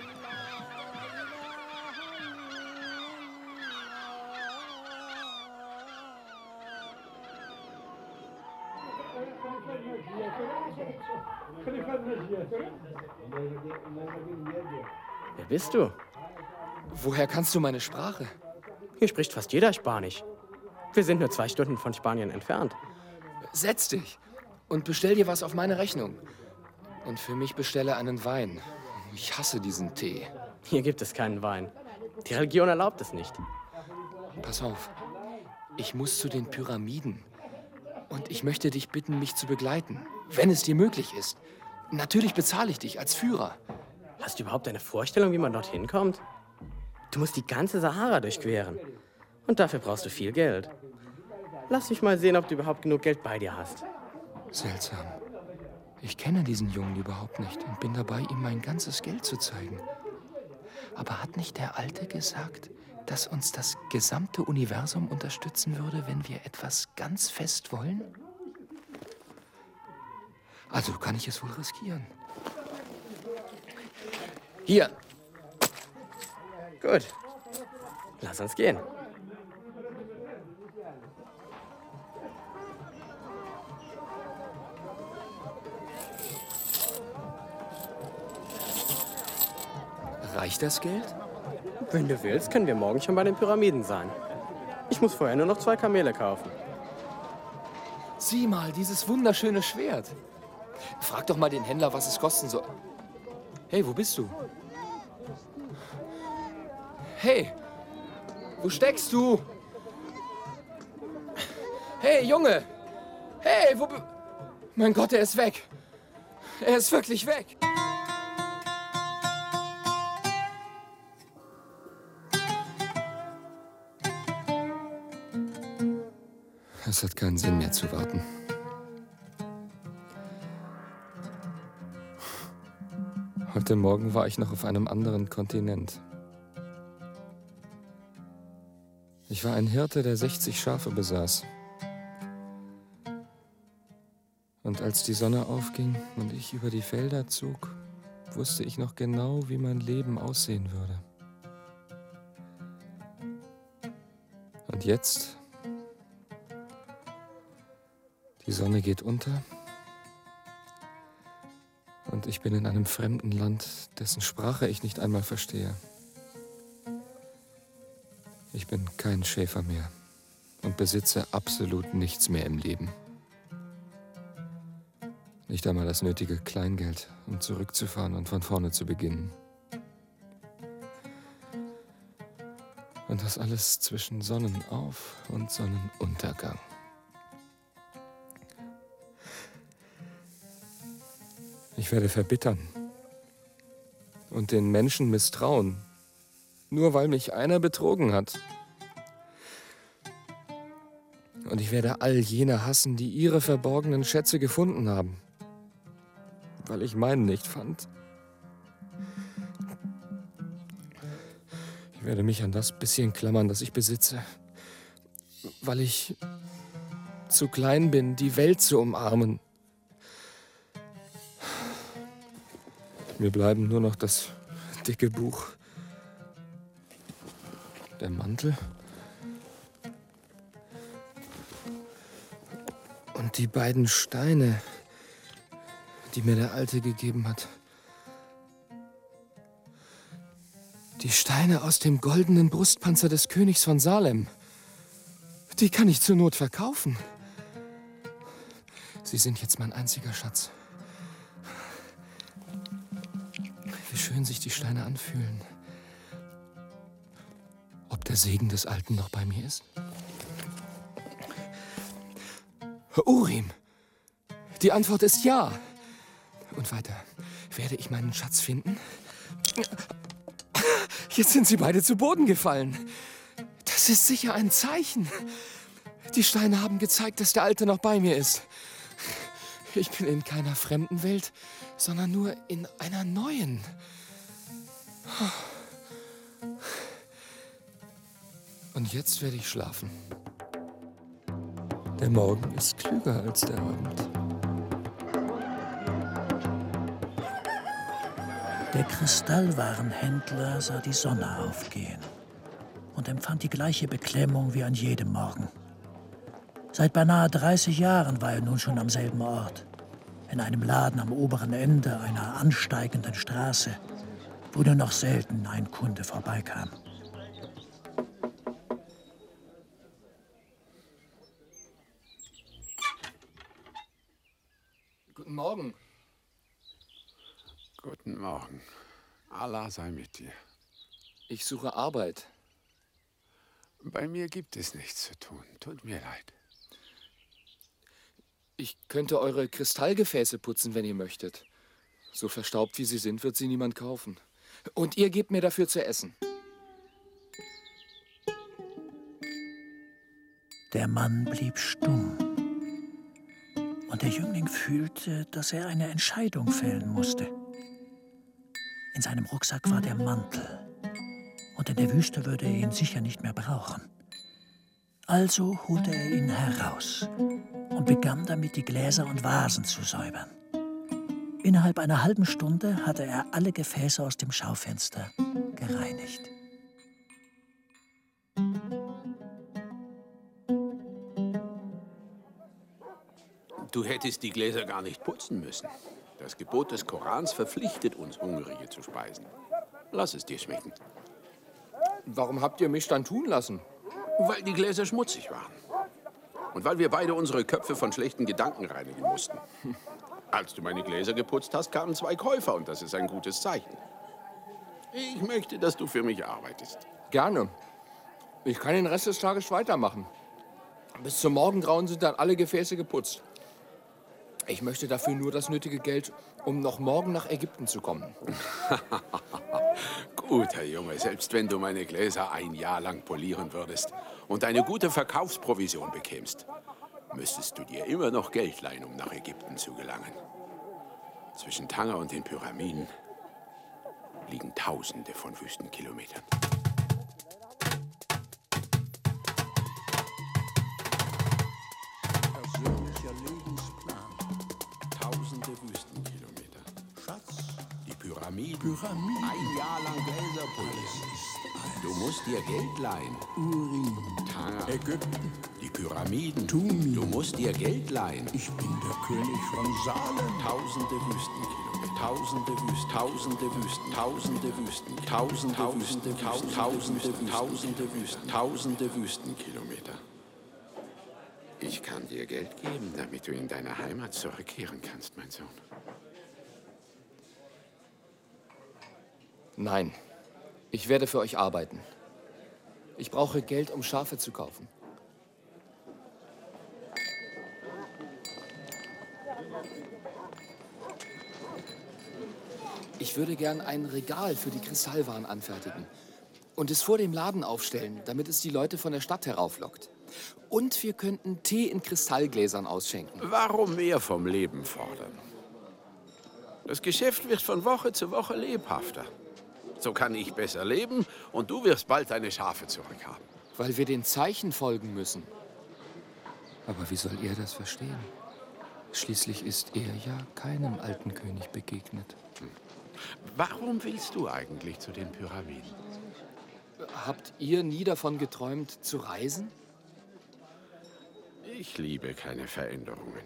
Speaker 5: Wer bist du?
Speaker 3: Woher kannst du meine Sprache?
Speaker 5: Hier spricht fast jeder Spanisch. Wir sind nur 2 Stunden von Spanien entfernt.
Speaker 3: Setz dich und bestell dir was auf meine Rechnung. Und für mich bestelle einen Wein. Ich hasse diesen Tee.
Speaker 5: Hier gibt es keinen Wein. Die Religion erlaubt es nicht.
Speaker 3: Pass auf, ich muss zu den Pyramiden. Und ich möchte dich bitten, mich zu begleiten, wenn es dir möglich ist. Natürlich bezahle ich dich als Führer.
Speaker 5: Hast du überhaupt eine Vorstellung, wie man dorthin kommt? Du musst die ganze Sahara durchqueren. Und dafür brauchst du viel Geld. Lass mich mal sehen, ob du überhaupt genug Geld bei dir hast.
Speaker 3: Seltsam. Ich kenne diesen Jungen überhaupt nicht und bin dabei, ihm mein ganzes Geld zu zeigen. Aber hat nicht der Alte gesagt, dass uns das gesamte Universum unterstützen würde, wenn wir etwas ganz fest wollen? Also kann ich es wohl riskieren. Hier.
Speaker 5: Gut. Lass uns gehen.
Speaker 3: Reicht das Geld?
Speaker 5: Wenn du willst, können wir morgen schon bei den Pyramiden sein. Ich muss vorher nur noch 2 Kamele kaufen.
Speaker 3: Sieh mal, dieses wunderschöne Schwert. Frag doch mal den Händler, was es kosten soll. Hey, wo bist du? Hey, wo steckst du? Hey, Junge! Hey, wo... Mein Gott, er ist weg. Er ist wirklich weg. Es hat keinen Sinn mehr zu warten. Heute Morgen war ich noch auf einem anderen Kontinent. Ich war ein Hirte, der 60 Schafe besaß. Und als die Sonne aufging und ich über die Felder zog, wusste ich noch genau, wie mein Leben aussehen würde. Und jetzt? Die Sonne geht unter und ich bin in einem fremden Land, dessen Sprache ich nicht einmal verstehe. Ich bin kein Schäfer mehr und besitze absolut nichts mehr im Leben. Nicht einmal das nötige Kleingeld, um zurückzufahren und von vorne zu beginnen. Und das alles zwischen Sonnenauf- und Sonnenuntergang. Ich werde verbittern und den Menschen misstrauen, nur weil mich einer betrogen hat. Und Und ich werde all jene hassen, die ihre verborgenen Schätze gefunden haben. Weil ich meinen nicht fand. Ich werde mich an das bisschen klammern, das ich besitze. Weil ich zu klein bin, die Welt zu umarmen. Mir bleiben nur noch das dicke Buch, der Mantel und die beiden Steine, die mir der Alte gegeben hat. Die Steine aus dem goldenen Brustpanzer des Königs von Salem. Die kann ich zur Not verkaufen. Sie sind jetzt mein einziger Schatz. Wie schön sich die Steine anfühlen. Ob der Segen des Alten noch bei mir ist? Urim. Die Antwort ist ja. Und weiter. Werde ich meinen Schatz finden? Jetzt sind sie beide zu Boden gefallen. Das ist sicher ein Zeichen. Die Steine haben gezeigt, dass der Alte noch bei mir ist. Ich bin in keiner fremden Welt, sondern nur in einer neuen. Und jetzt werde ich schlafen. Der Morgen ist klüger als der Abend.
Speaker 2: Der Kristallwarenhändler sah die Sonne aufgehen und empfand die gleiche Beklemmung wie an jedem Morgen. Seit beinahe 30 Jahren war er nun schon am selben Ort, in einem Laden am oberen Ende einer ansteigenden Straße, wo nur noch selten ein Kunde vorbeikam.
Speaker 3: Guten Morgen.
Speaker 6: Guten Morgen. Allah sei mit dir.
Speaker 3: Ich suche Arbeit.
Speaker 6: Bei mir gibt es nichts zu tun. Tut mir leid.
Speaker 3: Ich könnte eure Kristallgefäße putzen, wenn ihr möchtet. So verstaubt wie sie sind, wird sie niemand kaufen. Und ihr gebt mir dafür zu essen.
Speaker 2: Der Mann blieb stumm. Und der Jüngling fühlte, dass er eine Entscheidung fällen musste. In seinem Rucksack war der Mantel. Und in der Wüste würde er ihn sicher nicht mehr brauchen. Also holte er ihn heraus und begann damit, die Gläser und Vasen zu säubern. Innerhalb einer halben Stunde hatte er alle Gefäße aus dem Schaufenster gereinigt.
Speaker 6: Du hättest die Gläser gar nicht putzen müssen. Das Gebot des Korans verpflichtet uns, Hungrige zu speisen. Lass es dir schmecken.
Speaker 3: Warum habt ihr mich dann tun lassen?
Speaker 6: Weil die Gläser schmutzig waren. Und weil wir beide unsere Köpfe von schlechten Gedanken reinigen mussten. Als du meine Gläser geputzt hast, kamen 2 Käufer und das ist ein gutes Zeichen. Ich möchte, dass du für mich arbeitest.
Speaker 3: Gerne. Ich kann den Rest des Tages weitermachen. Bis zum Morgengrauen sind dann alle Gefäße geputzt. Ich möchte dafür nur das nötige Geld, um noch morgen nach Ägypten zu kommen.
Speaker 6: Guter Junge, selbst wenn du meine Gläser ein Jahr lang polieren würdest und eine gute Verkaufsprovision bekämst, müsstest du dir immer noch Geld leihen, um nach Ägypten zu gelangen. Zwischen Tanger und den Pyramiden liegen Tausende von Wüstenkilometern.
Speaker 1: Persönlicher Lebensplan.
Speaker 6: Tausende Wüstenkilometer.
Speaker 1: Schatz,
Speaker 6: Die Pyramiden.
Speaker 1: Pyramiden.
Speaker 6: Ein Jahr lang Gläser polieren. Du musst dir Geld leihen.
Speaker 1: Urim,
Speaker 6: Tanger.
Speaker 1: Ägypten.
Speaker 6: Die Pyramiden.
Speaker 1: Tumi.
Speaker 6: Du musst dir Geld leihen.
Speaker 1: Ich bin der König von Salem.
Speaker 6: Tausende Wüstenkilometer. Tausende Wüsten. Tausende Wüsten. Tausende Wüsten. Tausende Wüsten. Tausende Wüsten. Tausende Wüstenkilometer. Ich kann dir Geld geben, damit du in deine Heimat zurückkehren kannst, mein Sohn.
Speaker 3: Nein, ich werde für euch arbeiten. Ich brauche Geld, um Schafe zu kaufen. Ich würde gern ein Regal für die Kristallwaren anfertigen und es vor dem Laden aufstellen, damit es die Leute von der Stadt herauflockt. Und wir könnten Tee in Kristallgläsern ausschenken.
Speaker 6: Warum mehr vom Leben fordern? Das Geschäft wird von Woche zu Woche lebhafter. So kann ich besser leben und du wirst bald deine Schafe zurückhaben.
Speaker 3: Weil wir den Zeichen folgen müssen. Aber wie soll er das verstehen? Schließlich ist er ja keinem alten König begegnet.
Speaker 6: Warum willst du eigentlich zu den Pyramiden?
Speaker 3: Habt ihr nie davon geträumt, zu reisen?
Speaker 6: Ich liebe keine Veränderungen.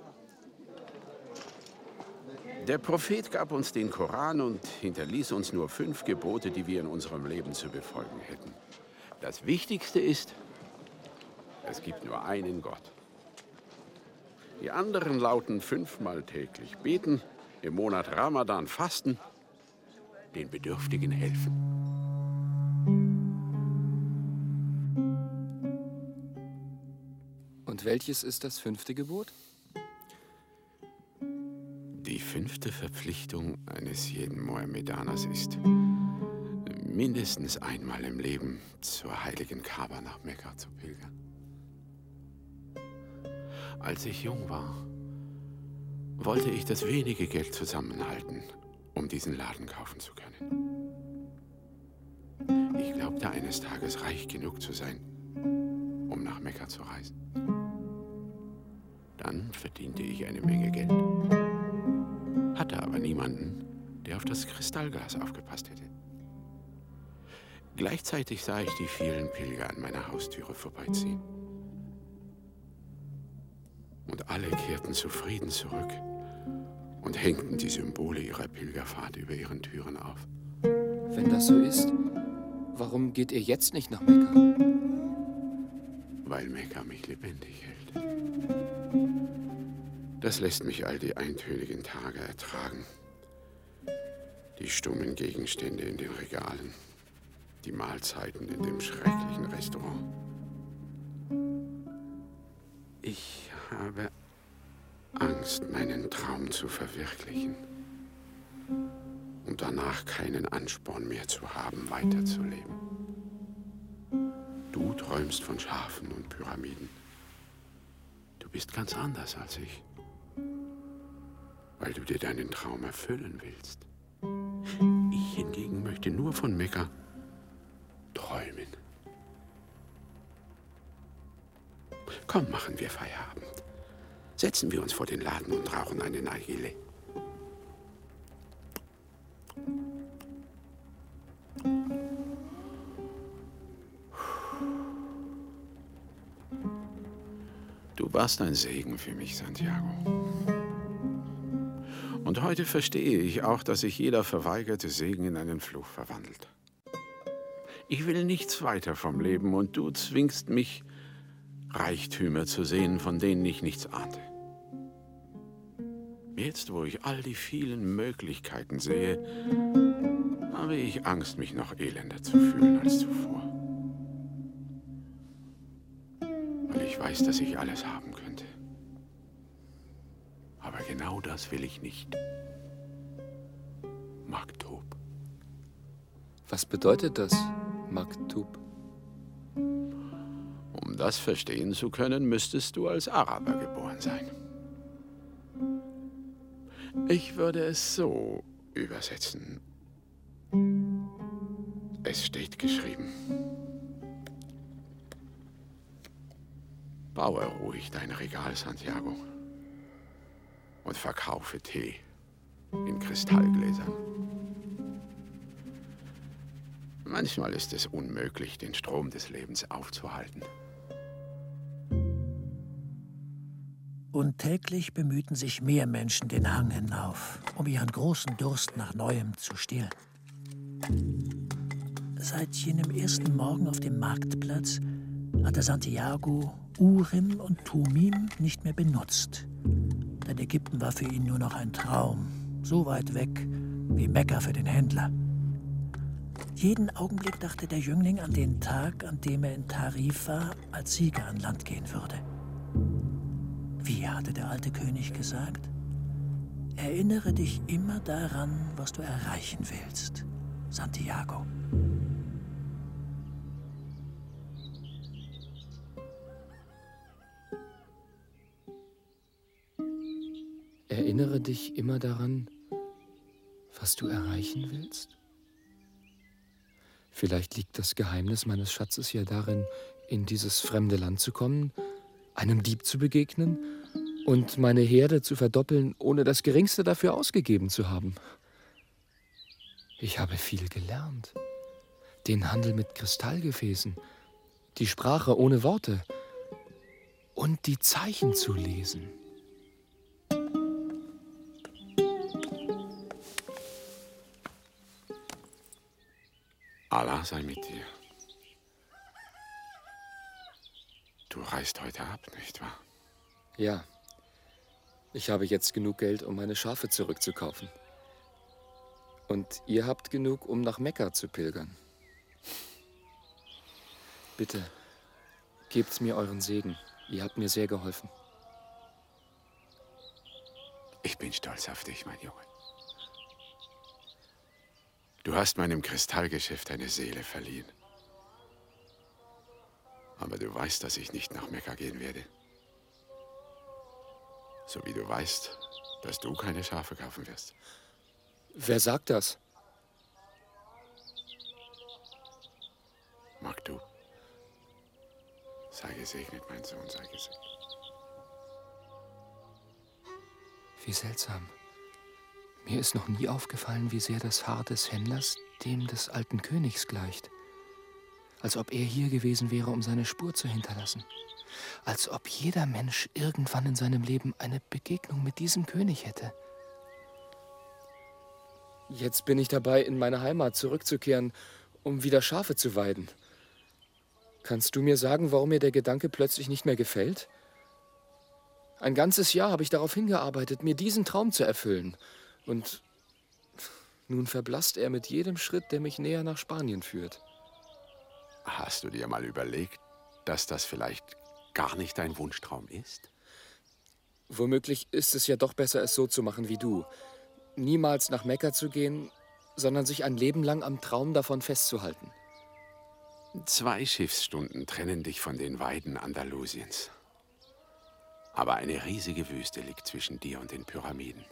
Speaker 6: Der Prophet gab uns den Koran und hinterließ uns nur 5 Gebote, die wir in unserem Leben zu befolgen hätten. Das Wichtigste ist, es gibt nur einen Gott. Die anderen lauten 5-mal täglich beten, im Monat Ramadan fasten, den Bedürftigen helfen.
Speaker 3: Und welches ist das 5. Gebot?
Speaker 6: Die 5. Verpflichtung eines jeden Mohammedaners ist, mindestens einmal im Leben zur heiligen Kaaba nach Mekka zu pilgern. Als ich jung war, wollte ich das wenige Geld zusammenhalten, um diesen Laden kaufen zu können. Ich glaubte eines Tages reich genug zu sein, um nach Mekka zu reisen. Dann verdiente ich eine Menge Geld, hatte aber niemanden, der auf das Kristallglas aufgepasst hätte. Gleichzeitig sah ich die vielen Pilger an meiner Haustüre vorbeiziehen. Und alle kehrten zufrieden zurück und hängten die Symbole ihrer Pilgerfahrt über ihren Türen auf.
Speaker 3: Wenn das so ist, warum geht ihr jetzt nicht nach Mekka?
Speaker 6: Weil Mekka mich lebendig hält. Das lässt mich all die eintönigen Tage ertragen. Die stummen Gegenstände in den Regalen, die Mahlzeiten in dem schrecklichen Restaurant. Ich habe Angst, meinen Traum zu verwirklichen und danach keinen Ansporn mehr zu haben, weiterzuleben. Du träumst von Schafen und Pyramiden. Du bist ganz anders als ich, weil du dir deinen Traum erfüllen willst. Ich hingegen möchte nur von Mekka träumen. Komm, machen wir Feierabend. Setzen wir uns vor den Laden und rauchen eine Nargile. Du warst ein Segen für mich, Santiago. Und heute verstehe ich auch, dass sich jeder verweigerte Segen in einen Fluch verwandelt. Ich will nichts weiter vom Leben und du zwingst mich, Reichtümer zu sehen, von denen ich nichts ahnte. Jetzt, wo ich all die vielen Möglichkeiten sehe, habe ich Angst, mich noch elender zu fühlen als zuvor. Weil ich weiß, dass ich alles haben könnte. Aber genau das will ich nicht. Maktub.
Speaker 3: Was bedeutet das, Maktub?
Speaker 6: Um das verstehen zu können, müsstest du als Araber geboren sein. Ich würde es so übersetzen. Es steht geschrieben. Baue ruhig dein Regal, Santiago, und verkaufe Tee in Kristallgläsern. Manchmal ist es unmöglich, den Strom des Lebens aufzuhalten.
Speaker 2: Und täglich bemühten sich mehr Menschen den Hang hinauf, um ihren großen Durst nach Neuem zu stillen. Seit jenem ersten Morgen auf dem Marktplatz hatte Santiago Urim und Tumim nicht mehr benutzt. Denn Ägypten war für ihn nur noch ein Traum, so weit weg wie Mekka für den Händler. Jeden Augenblick dachte der Jüngling an den Tag, an dem er in Tarifa als Sieger an Land gehen würde. Wie hatte der alte König gesagt? Erinnere dich immer daran, was du erreichen willst, Santiago.
Speaker 3: Erinnere dich immer daran, was du erreichen willst. Vielleicht liegt das Geheimnis meines Schatzes ja darin, in dieses fremde Land zu kommen, einem Dieb zu begegnen und meine Herde zu verdoppeln, ohne das Geringste dafür ausgegeben zu haben. Ich habe viel gelernt. Den Handel mit Kristallgefäßen, die Sprache ohne Worte und die Zeichen zu lesen.
Speaker 6: Allah sei mit dir. Du reist heute ab, nicht wahr?
Speaker 3: Ja, ich habe jetzt genug Geld, um meine Schafe zurückzukaufen. Und ihr habt genug, um nach Mekka zu pilgern. Bitte, gebt mir euren Segen. Ihr habt mir sehr geholfen.
Speaker 6: Ich bin stolz auf dich, mein Junge. Du hast meinem Kristallgeschäft eine Seele verliehen. Aber du weißt, dass ich nicht nach Mekka gehen werde. So wie du weißt, dass du keine Schafe kaufen wirst.
Speaker 3: Wer sagt das?
Speaker 6: Maktub. Sei gesegnet, mein Sohn, sei gesegnet.
Speaker 3: Wie seltsam. Mir ist noch nie aufgefallen, wie sehr das Haar des Händlers dem des alten Königs gleicht. Als ob er hier gewesen wäre, um seine Spur zu hinterlassen. Als ob jeder Mensch irgendwann in seinem Leben eine Begegnung mit diesem König hätte. Jetzt bin ich dabei, in meine Heimat zurückzukehren, um wieder Schafe zu weiden. Kannst du mir sagen, warum mir der Gedanke plötzlich nicht mehr gefällt? Ein ganzes Jahr habe ich darauf hingearbeitet, mir diesen Traum zu erfüllen. Und nun verblasst er mit jedem Schritt, der mich näher nach Spanien führt.
Speaker 6: Hast du dir mal überlegt, dass das vielleicht gar nicht dein Wunschtraum ist?
Speaker 3: Womöglich ist es ja doch besser, es so zu machen wie du. Niemals nach Mekka zu gehen, sondern sich ein Leben lang am Traum davon festzuhalten.
Speaker 6: 2 Schiffsstunden trennen dich von den Weiden Andalusiens. Aber eine riesige Wüste liegt zwischen dir und den Pyramiden.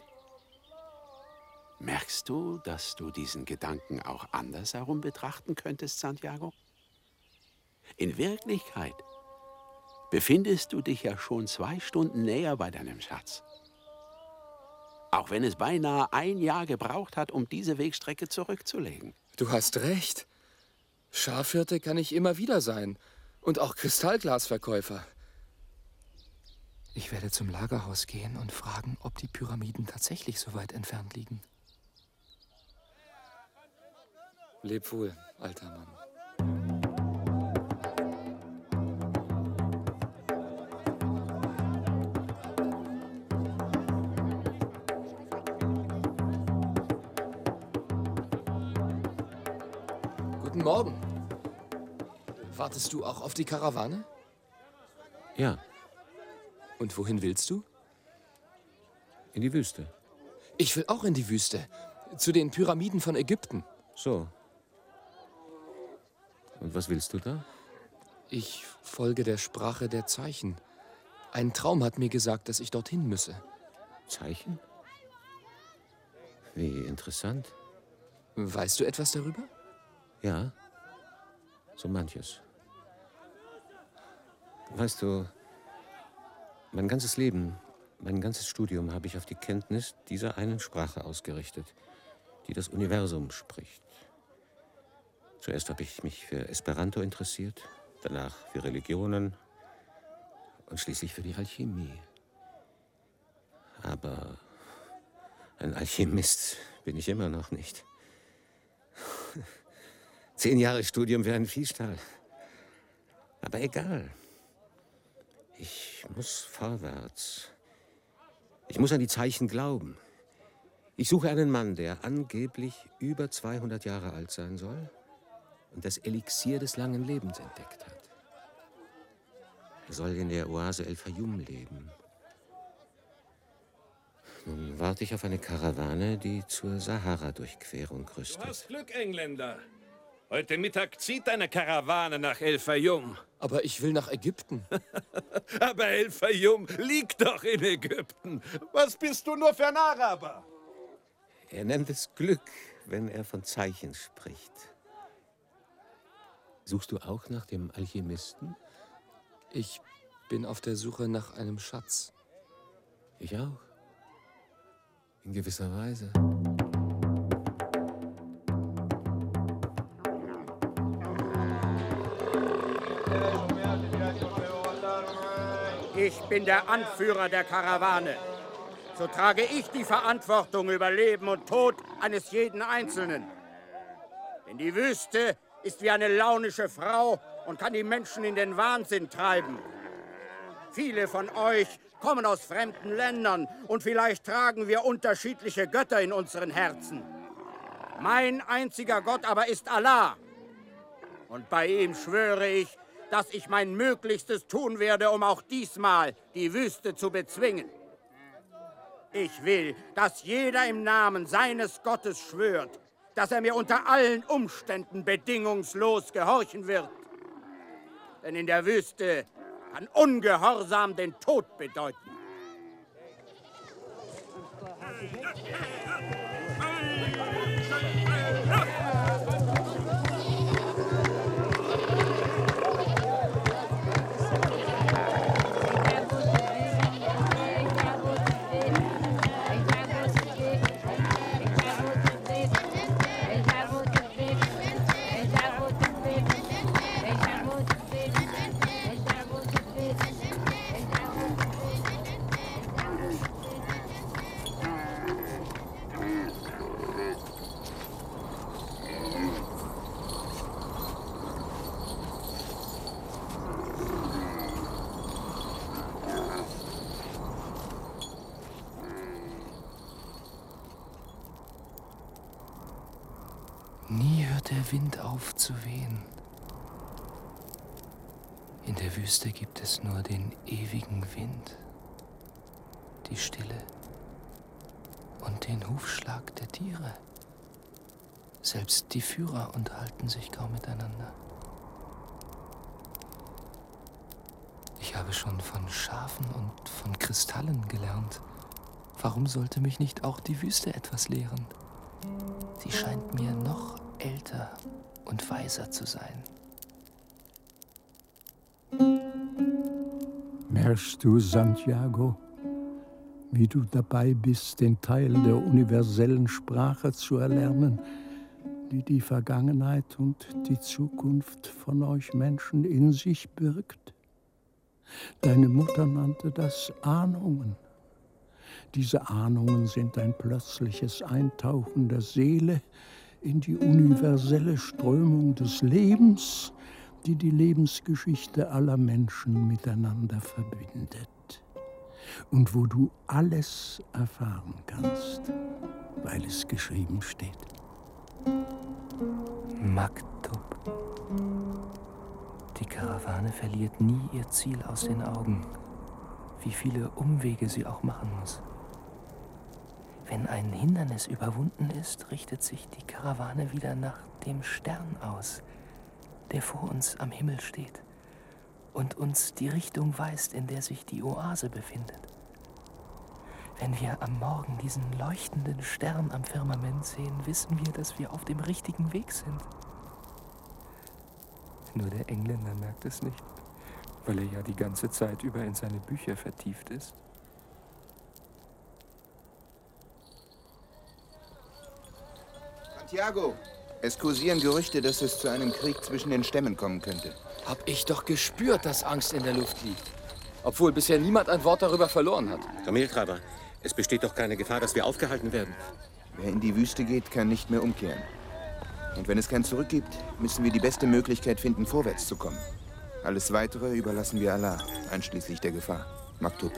Speaker 6: Merkst du, dass du diesen Gedanken auch andersherum betrachten könntest, Santiago? In Wirklichkeit befindest du dich ja schon 2 Stunden näher bei deinem Schatz. Auch wenn es beinahe 1 Jahr gebraucht hat, um diese Wegstrecke zurückzulegen.
Speaker 3: Du hast recht. Schafhirte kann ich immer wieder sein. Und auch Kristallglasverkäufer. Ich werde zum Lagerhaus gehen und fragen, ob die Pyramiden tatsächlich so weit entfernt liegen. Leb wohl, alter Mann. Guten Morgen. Wartest du auch auf die Karawane?
Speaker 7: Ja,
Speaker 3: Und wohin willst du?
Speaker 7: in die Wüste.
Speaker 3: Ich will auch in die Wüste. Zu den Pyramiden von Ägypten.
Speaker 7: So. Und was willst du da?
Speaker 3: Ich folge der Sprache der Zeichen. Ein Traum hat mir gesagt, dass ich dorthin müsse.
Speaker 7: Zeichen? Wie interessant.
Speaker 3: Weißt du etwas darüber?
Speaker 7: Ja, so manches. Weißt du, mein ganzes Leben, mein ganzes Studium habe ich auf die Kenntnis dieser einen Sprache ausgerichtet, die das Universum spricht. Zuerst habe ich mich für Esperanto interessiert, danach für Religionen und schließlich für die Alchemie. Aber ein Alchemist bin ich immer noch nicht. 10 Jahre Studium für einen Viehstall. Aber egal. Ich muss vorwärts. Ich muss an die Zeichen glauben. Ich suche einen Mann, der angeblich über 200 Jahre alt sein soll und das Elixier des langen Lebens entdeckt hat. Er soll in der Oase El Fayum leben. Nun warte ich auf eine Karawane, die zur Sahara-Durchquerung rüstet.
Speaker 8: Du hast Glück, Engländer. Heute Mittag zieht eine Karawane nach El Fayum.
Speaker 3: Aber ich will nach Ägypten.
Speaker 8: Aber El Fayoum liegt doch in Ägypten. Was bist du nur für ein Araber?
Speaker 7: Er nennt es Glück, wenn er von Zeichen spricht. Suchst du auch nach dem Alchemisten?
Speaker 3: Ich bin auf der Suche nach einem Schatz.
Speaker 7: Ich auch. In gewisser Weise.
Speaker 9: Ich bin der Anführer der Karawane. So trage ich die Verantwortung über Leben und Tod eines jeden Einzelnen. Denn die Wüste ist wie eine launische Frau und kann die Menschen in den Wahnsinn treiben. Viele von euch kommen aus fremden Ländern und vielleicht tragen wir unterschiedliche Götter in unseren Herzen. Mein einziger Gott aber ist Allah. Und bei ihm schwöre ich, dass ich mein Möglichstes tun werde, um auch diesmal die Wüste zu bezwingen. Ich will, dass jeder im Namen seines Gottes schwört, dass er mir unter allen Umständen bedingungslos gehorchen wird. Denn in der Wüste kann Ungehorsam den Tod bedeuten.
Speaker 3: Nie hört der Wind auf zu wehen. In der Wüste gibt es nur den ewigen Wind, die Stille und den Hufschlag der Tiere. Selbst die Führer unterhalten sich kaum miteinander. Ich habe schon von Schafen und von Kristallen gelernt. Warum sollte mich nicht auch die Wüste etwas lehren? Sie scheint mir noch älter und weiser zu sein.
Speaker 1: Merkst du, Santiago, wie du dabei bist, den Teil der universellen Sprache zu erlernen, die die Vergangenheit und die Zukunft von euch Menschen in sich birgt? Deine Mutter nannte das Ahnungen. Diese Ahnungen sind ein plötzliches Eintauchen der Seele in die universelle Strömung des Lebens, die die Lebensgeschichte aller Menschen miteinander verbindet. Und wo du alles erfahren kannst, weil es geschrieben steht.
Speaker 3: Maktub. Die Karawane verliert nie ihr Ziel aus den Augen, wie viele Umwege sie auch machen muss. Wenn ein Hindernis überwunden ist, richtet sich die Karawane wieder nach dem Stern aus, der vor uns am Himmel steht und uns die Richtung weist, in der sich die Oase befindet. Wenn wir am Morgen diesen leuchtenden Stern am Firmament sehen, wissen wir, dass wir auf dem richtigen Weg sind. Nur der Engländer merkt es nicht, weil er ja die ganze Zeit über in seine Bücher vertieft ist.
Speaker 10: Santiago, es kursieren Gerüchte, dass es zu einem Krieg zwischen den Stämmen kommen könnte.
Speaker 3: Hab ich doch gespürt, dass Angst in der Luft liegt. Obwohl bisher niemand ein Wort darüber verloren hat.
Speaker 7: Kameltreiber, es besteht doch keine Gefahr, dass wir aufgehalten werden.
Speaker 10: Wer in die Wüste geht, kann nicht mehr umkehren. Und wenn es kein Zurück gibt, müssen wir die beste Möglichkeit finden, vorwärts zu kommen. Alles Weitere überlassen wir Allah, einschließlich der Gefahr. Maktub.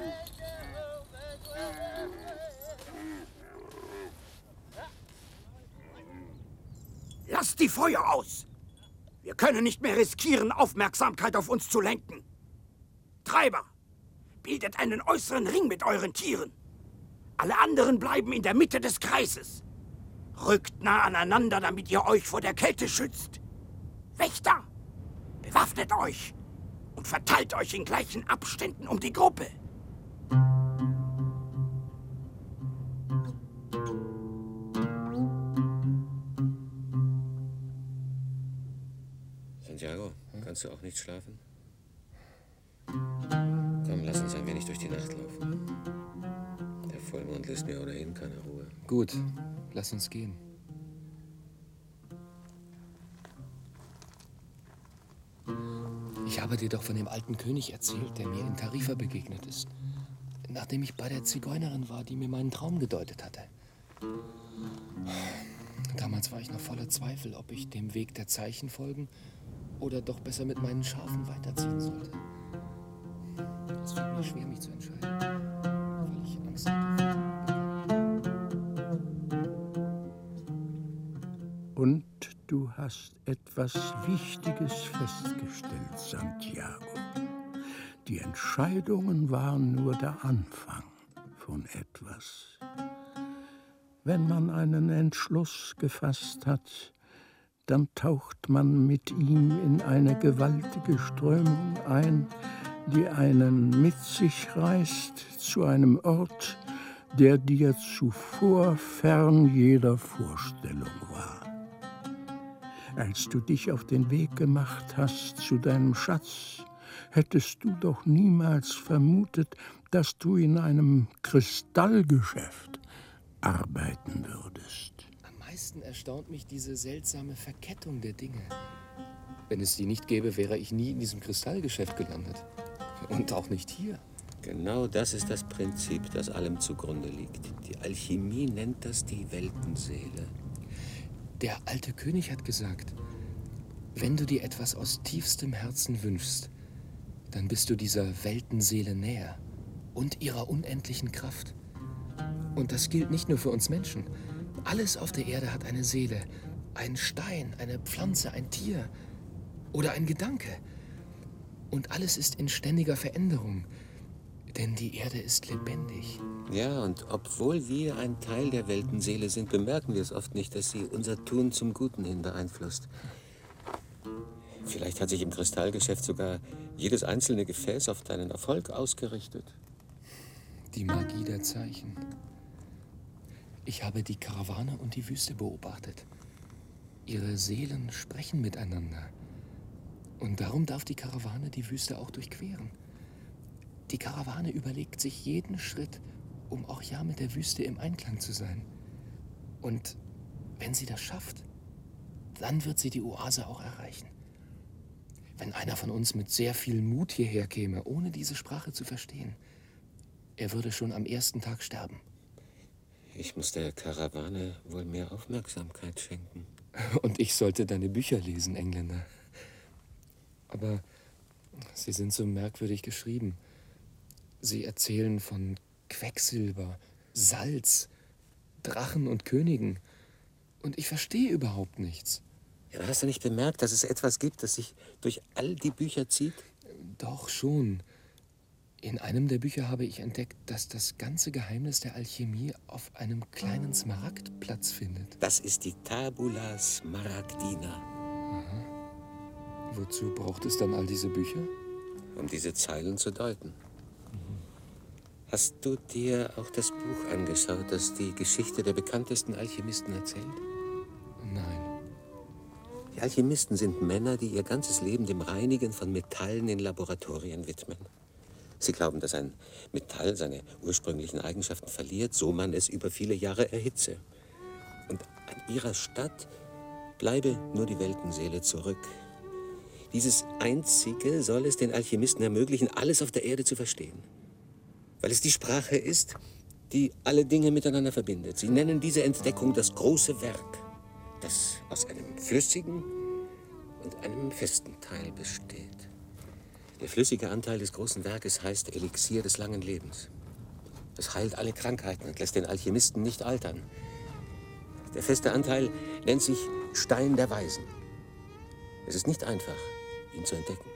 Speaker 9: Lasst die Feuer aus! Wir können nicht mehr riskieren, Aufmerksamkeit auf uns zu lenken. Treiber, bildet einen äußeren Ring mit euren Tieren. Alle anderen bleiben in der Mitte des Kreises. Rückt nah aneinander, damit ihr euch vor der Kälte schützt. Wächter, bewaffnet euch. und verteilt euch in gleichen Abständen um die Gruppe.
Speaker 7: Santiago, kannst du auch nicht schlafen? Komm, lass uns ein wenig durch die Nacht laufen. Der Vollmond lässt mir ohnehin keine Ruhe.
Speaker 3: Gut, lass uns gehen. Ich habe dir doch von dem alten König erzählt, der mir in Tarifa begegnet ist, nachdem ich bei der Zigeunerin war, die mir meinen Traum gedeutet hatte. Damals war ich noch voller Zweifel, ob ich dem Weg der Zeichen folgen oder doch besser mit meinen Schafen weiterziehen sollte. Es fiel mir schwer, mich zu entscheiden, weil ich Angst hatte.
Speaker 1: Und du hast etwas Wichtiges festgestellt, Santiago. Die Entscheidungen waren nur der Anfang von etwas. Wenn man einen Entschluss gefasst hat, dann taucht man mit ihm in eine gewaltige Strömung ein, die einen mit sich reißt zu einem Ort, der dir zuvor fern jeder Vorstellung war. Als du dich auf den Weg gemacht hast zu deinem Schatz, hättest du doch niemals vermutet, dass du in einem Kristallgeschäft arbeiten würdest.
Speaker 3: Am meisten erstaunt mich diese seltsame Verkettung der Dinge. Wenn es die nicht gäbe, wäre ich nie in diesem Kristallgeschäft gelandet. Und auch nicht hier.
Speaker 7: Genau das ist das Prinzip, das allem zugrunde liegt. Die Alchemie nennt das die Weltenseele.
Speaker 3: Der alte König hat gesagt, wenn du dir etwas aus tiefstem Herzen wünschst, dann bist du dieser Weltenseele näher und ihrer unendlichen Kraft. Und das gilt nicht nur für uns Menschen. Alles auf der Erde hat eine Seele, einen Stein, eine Pflanze, ein Tier oder ein Gedanke. Und alles ist in ständiger Veränderung, denn die Erde ist lebendig.
Speaker 7: Ja, und obwohl wir ein Teil der Weltenseele sind, bemerken wir es oft nicht, dass sie unser Tun zum Guten hin beeinflusst. Vielleicht hat sich im Kristallgeschäft sogar jedes einzelne Gefäß auf deinen Erfolg ausgerichtet.
Speaker 3: Die Magie der Zeichen. Ich habe die Karawane und die Wüste beobachtet. Ihre Seelen sprechen miteinander. Und darum darf die Karawane die Wüste auch durchqueren. Die Karawane überlegt sich jeden Schritt, um auch ja mit der Wüste im Einklang zu sein. Und wenn sie das schafft, dann wird sie die Oase auch erreichen. Wenn einer von uns mit sehr viel Mut hierher käme, ohne diese Sprache zu verstehen, er würde schon am ersten Tag sterben.
Speaker 7: Ich muss der Karawane wohl mehr Aufmerksamkeit schenken.
Speaker 3: Und ich sollte deine Bücher lesen, Engländer. Aber sie sind so merkwürdig geschrieben. Sie erzählen von Quecksilber, Salz, Drachen und Königen. Und ich verstehe überhaupt nichts.
Speaker 7: Ja, hast du nicht bemerkt, dass es etwas gibt, das sich durch all die Bücher zieht?
Speaker 3: Doch schon. In einem der Bücher habe ich entdeckt, dass das ganze Geheimnis der Alchemie auf einem kleinen Smaragd Platz findet.
Speaker 7: Das ist die Tabula Smaragdina.
Speaker 3: Aha. Wozu braucht es dann all diese Bücher?
Speaker 7: Um diese Zeilen zu deuten. Hast du dir auch das Buch angeschaut, das die Geschichte der bekanntesten Alchemisten erzählt?
Speaker 3: Nein.
Speaker 7: Die Alchemisten sind Männer, die ihr ganzes Leben dem Reinigen von Metallen in Laboratorien widmen. Sie glauben, dass ein Metall seine ursprünglichen Eigenschaften verliert, so man es über viele Jahre erhitze. Und an ihrer Stadt bleibe nur die Weltenseele zurück. Dieses Einzige soll es den Alchemisten ermöglichen, alles auf der Erde zu verstehen. Weil es die Sprache ist, die alle Dinge miteinander verbindet. Sie nennen diese Entdeckung das große Werk, das aus einem flüssigen und einem festen Teil besteht. Der flüssige Anteil des großen Werkes heißt Elixier des langen Lebens. Es heilt alle Krankheiten und lässt den Alchemisten nicht altern. Der feste Anteil nennt sich Stein der Weisen. Es ist nicht einfach, ihn zu entdecken.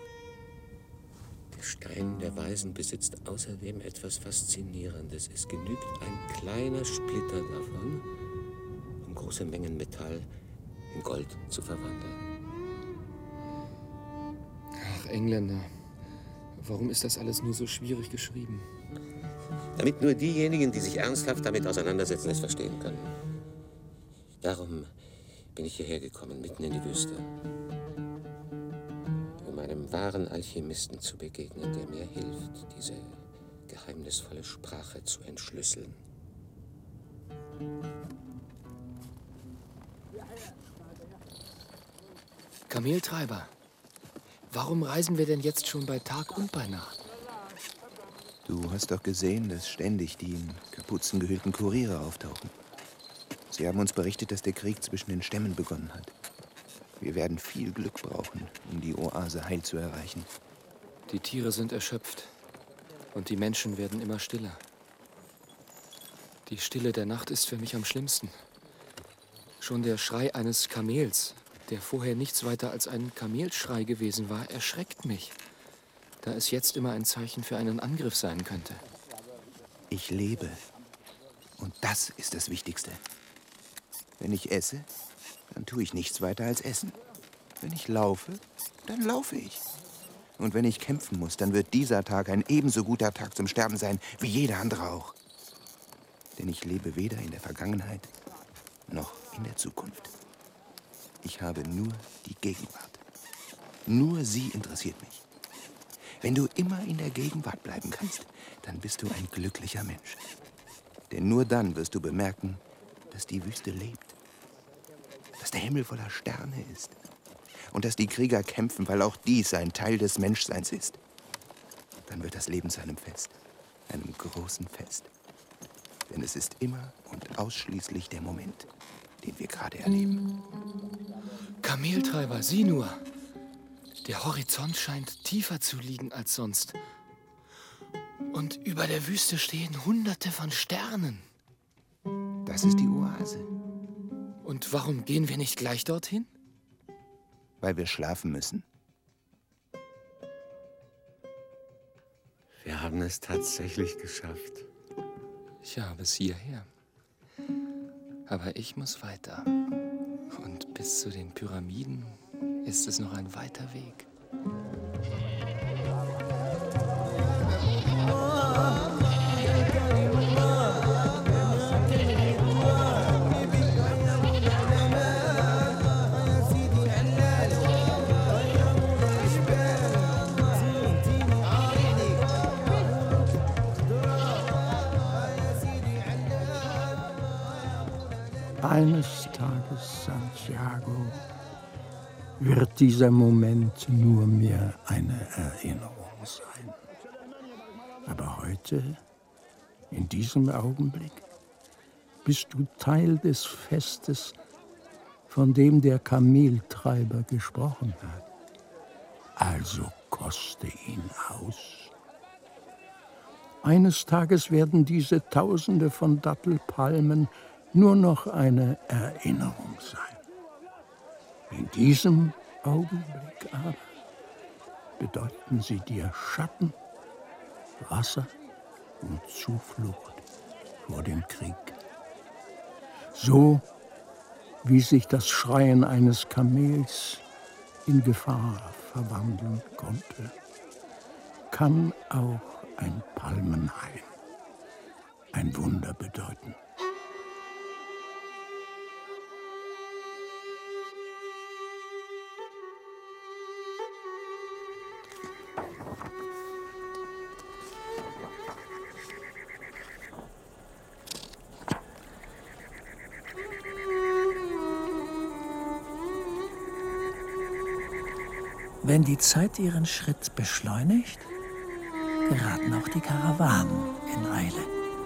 Speaker 7: Der Stein der Weisen besitzt außerdem etwas Faszinierendes. Es genügt ein kleiner Splitter davon, um große Mengen Metall in Gold zu verwandeln.
Speaker 3: Ach, Engländer. Warum ist das alles nur so schwierig geschrieben?
Speaker 7: Damit nur diejenigen, die sich ernsthaft damit auseinandersetzen, es verstehen können. Darum bin ich hierher gekommen, mitten in die Wüste. Um einem wahren Alchemisten zu begegnen, der mir hilft, diese geheimnisvolle Sprache zu entschlüsseln.
Speaker 3: Kameltreiber, warum reisen wir denn jetzt schon bei Tag und bei Nacht?
Speaker 10: Du hast doch gesehen, dass ständig die in Kapuzen gehüllten Kuriere auftauchen. Sie haben uns berichtet, dass der Krieg zwischen den Stämmen begonnen hat. Wir werden viel Glück brauchen, um die Oase heil zu erreichen.
Speaker 3: Die Tiere sind erschöpft und die Menschen werden immer stiller. Die Stille der Nacht ist für mich am schlimmsten. Schon der Schrei eines Kamels, der vorher nichts weiter als ein Kamelschrei gewesen war, erschreckt mich, da es jetzt immer ein Zeichen für einen Angriff sein könnte.
Speaker 10: Ich lebe. Und das ist das Wichtigste. Wenn ich esse, dann tue ich nichts weiter als essen. Wenn ich laufe, dann laufe ich. Und wenn ich kämpfen muss, dann wird dieser Tag ein ebenso guter Tag zum Sterben sein, wie jeder andere auch. Denn ich lebe weder in der Vergangenheit noch in der Zukunft. Ich habe nur die Gegenwart. Nur sie interessiert mich. Wenn du immer in der Gegenwart bleiben kannst, dann bist du ein glücklicher Mensch. Denn nur dann wirst du bemerken, dass die Wüste lebt. Dass der Himmel voller Sterne ist. Und dass die Krieger kämpfen, weil auch dies ein Teil des Menschseins ist. Dann wird das Leben zu einem Fest. Einem großen Fest. Denn es ist immer und ausschließlich der Moment, den wir gerade erleben.
Speaker 3: Kameltreiber, sieh nur. Der Horizont scheint tiefer zu liegen als sonst. Und über der Wüste stehen Hunderte von Sternen.
Speaker 10: Das ist die Oase.
Speaker 3: Und warum gehen wir nicht gleich dorthin?
Speaker 10: Weil wir schlafen müssen.
Speaker 7: Wir haben es tatsächlich geschafft.
Speaker 3: Ja, bis hierher. Aber ich muss weiter. Und bis zu den Pyramiden ist es noch ein weiter Weg.
Speaker 1: Eines Tages, Santiago, wird dieser Moment nur mehr eine Erinnerung sein. Aber heute, in diesem Augenblick, bist du Teil des Festes, von dem der Kameltreiber gesprochen hat. Also koste ihn aus. Eines Tages werden diese Tausende von Dattelpalmen nur noch eine Erinnerung sein. In diesem Augenblick aber bedeuten sie dir Schatten, Wasser und Zuflucht vor dem Krieg. So wie sich das Schreien eines Kamels in Gefahr verwandeln konnte, kann auch ein Palmenhain ein Wunder bedeuten.
Speaker 2: Wenn die Zeit ihren Schritt beschleunigt, geraten auch die Karawanen in Eile.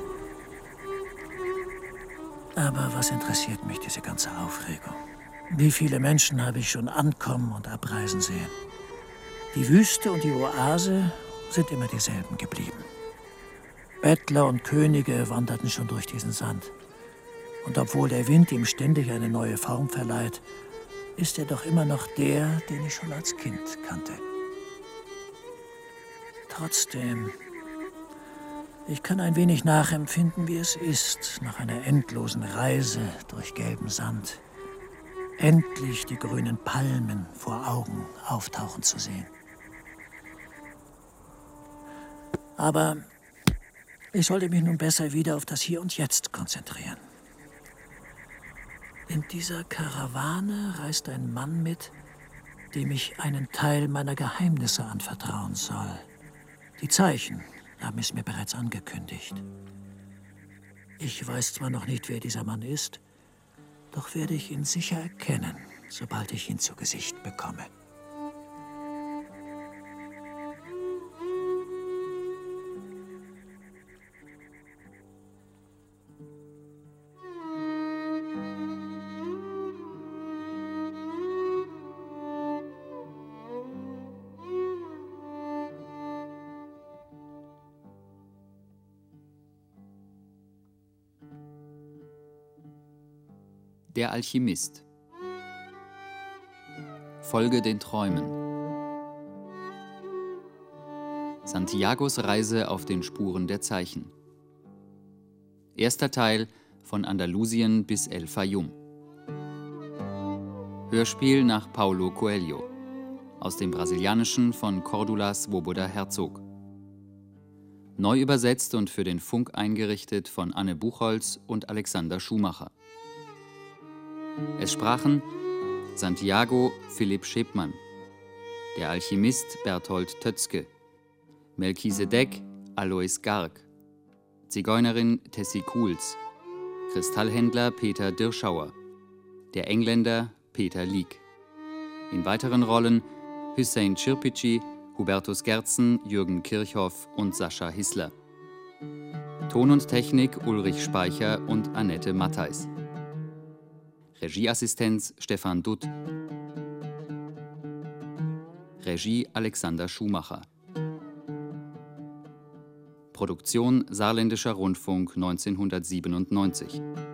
Speaker 2: Aber was interessiert mich diese ganze Aufregung? Wie viele Menschen habe ich schon ankommen und abreisen sehen? Die Wüste und die Oase sind immer dieselben geblieben. Bettler und Könige wanderten schon durch diesen Sand. Und obwohl der Wind ihm ständig eine neue Form verleiht, ist er doch immer noch der, den ich schon als Kind kannte. Trotzdem, ich kann ein wenig nachempfinden, wie es ist, nach einer endlosen Reise durch gelben Sand, endlich die grünen Palmen vor Augen auftauchen zu sehen. Aber ich sollte mich nun besser wieder auf das Hier und Jetzt konzentrieren. In dieser Karawane reist ein Mann mit, dem ich einen Teil meiner Geheimnisse anvertrauen soll. Die Zeichen haben es mir bereits angekündigt. Ich weiß zwar noch nicht, wer dieser Mann ist, doch werde ich ihn sicher erkennen, sobald ich ihn zu Gesicht bekomme.
Speaker 11: Der Alchemist. Folge den Träumen. Santiagos Reise auf den Spuren der Zeichen. Erster Teil von Andalusien bis El Fayum. Hörspiel nach Paulo Coelho. Aus dem Brasilianischen von Cordula Swoboda Herzog. Neu übersetzt und für den Funk eingerichtet von Anne Buchholz und Alexander Schumacher. Es sprachen Santiago Philipp Schepmann, der Alchemist Berthold Tötzke, Melchisedek Alois Garg, Zigeunerin Tessie Kuhls, Kristallhändler Peter Dirschauer, der Engländer Peter Lieck. In weiteren Rollen Hüseyin Çirpici, Hubertus Gerzen, Jürgen Kirchhoff und Sascha Hissler. Ton und Technik Ulrich Speicher und Annette Mattheis. Regieassistenz Stefan Dutt. Regie Alexander Schumacher. Produktion Saarländischer Rundfunk 1997.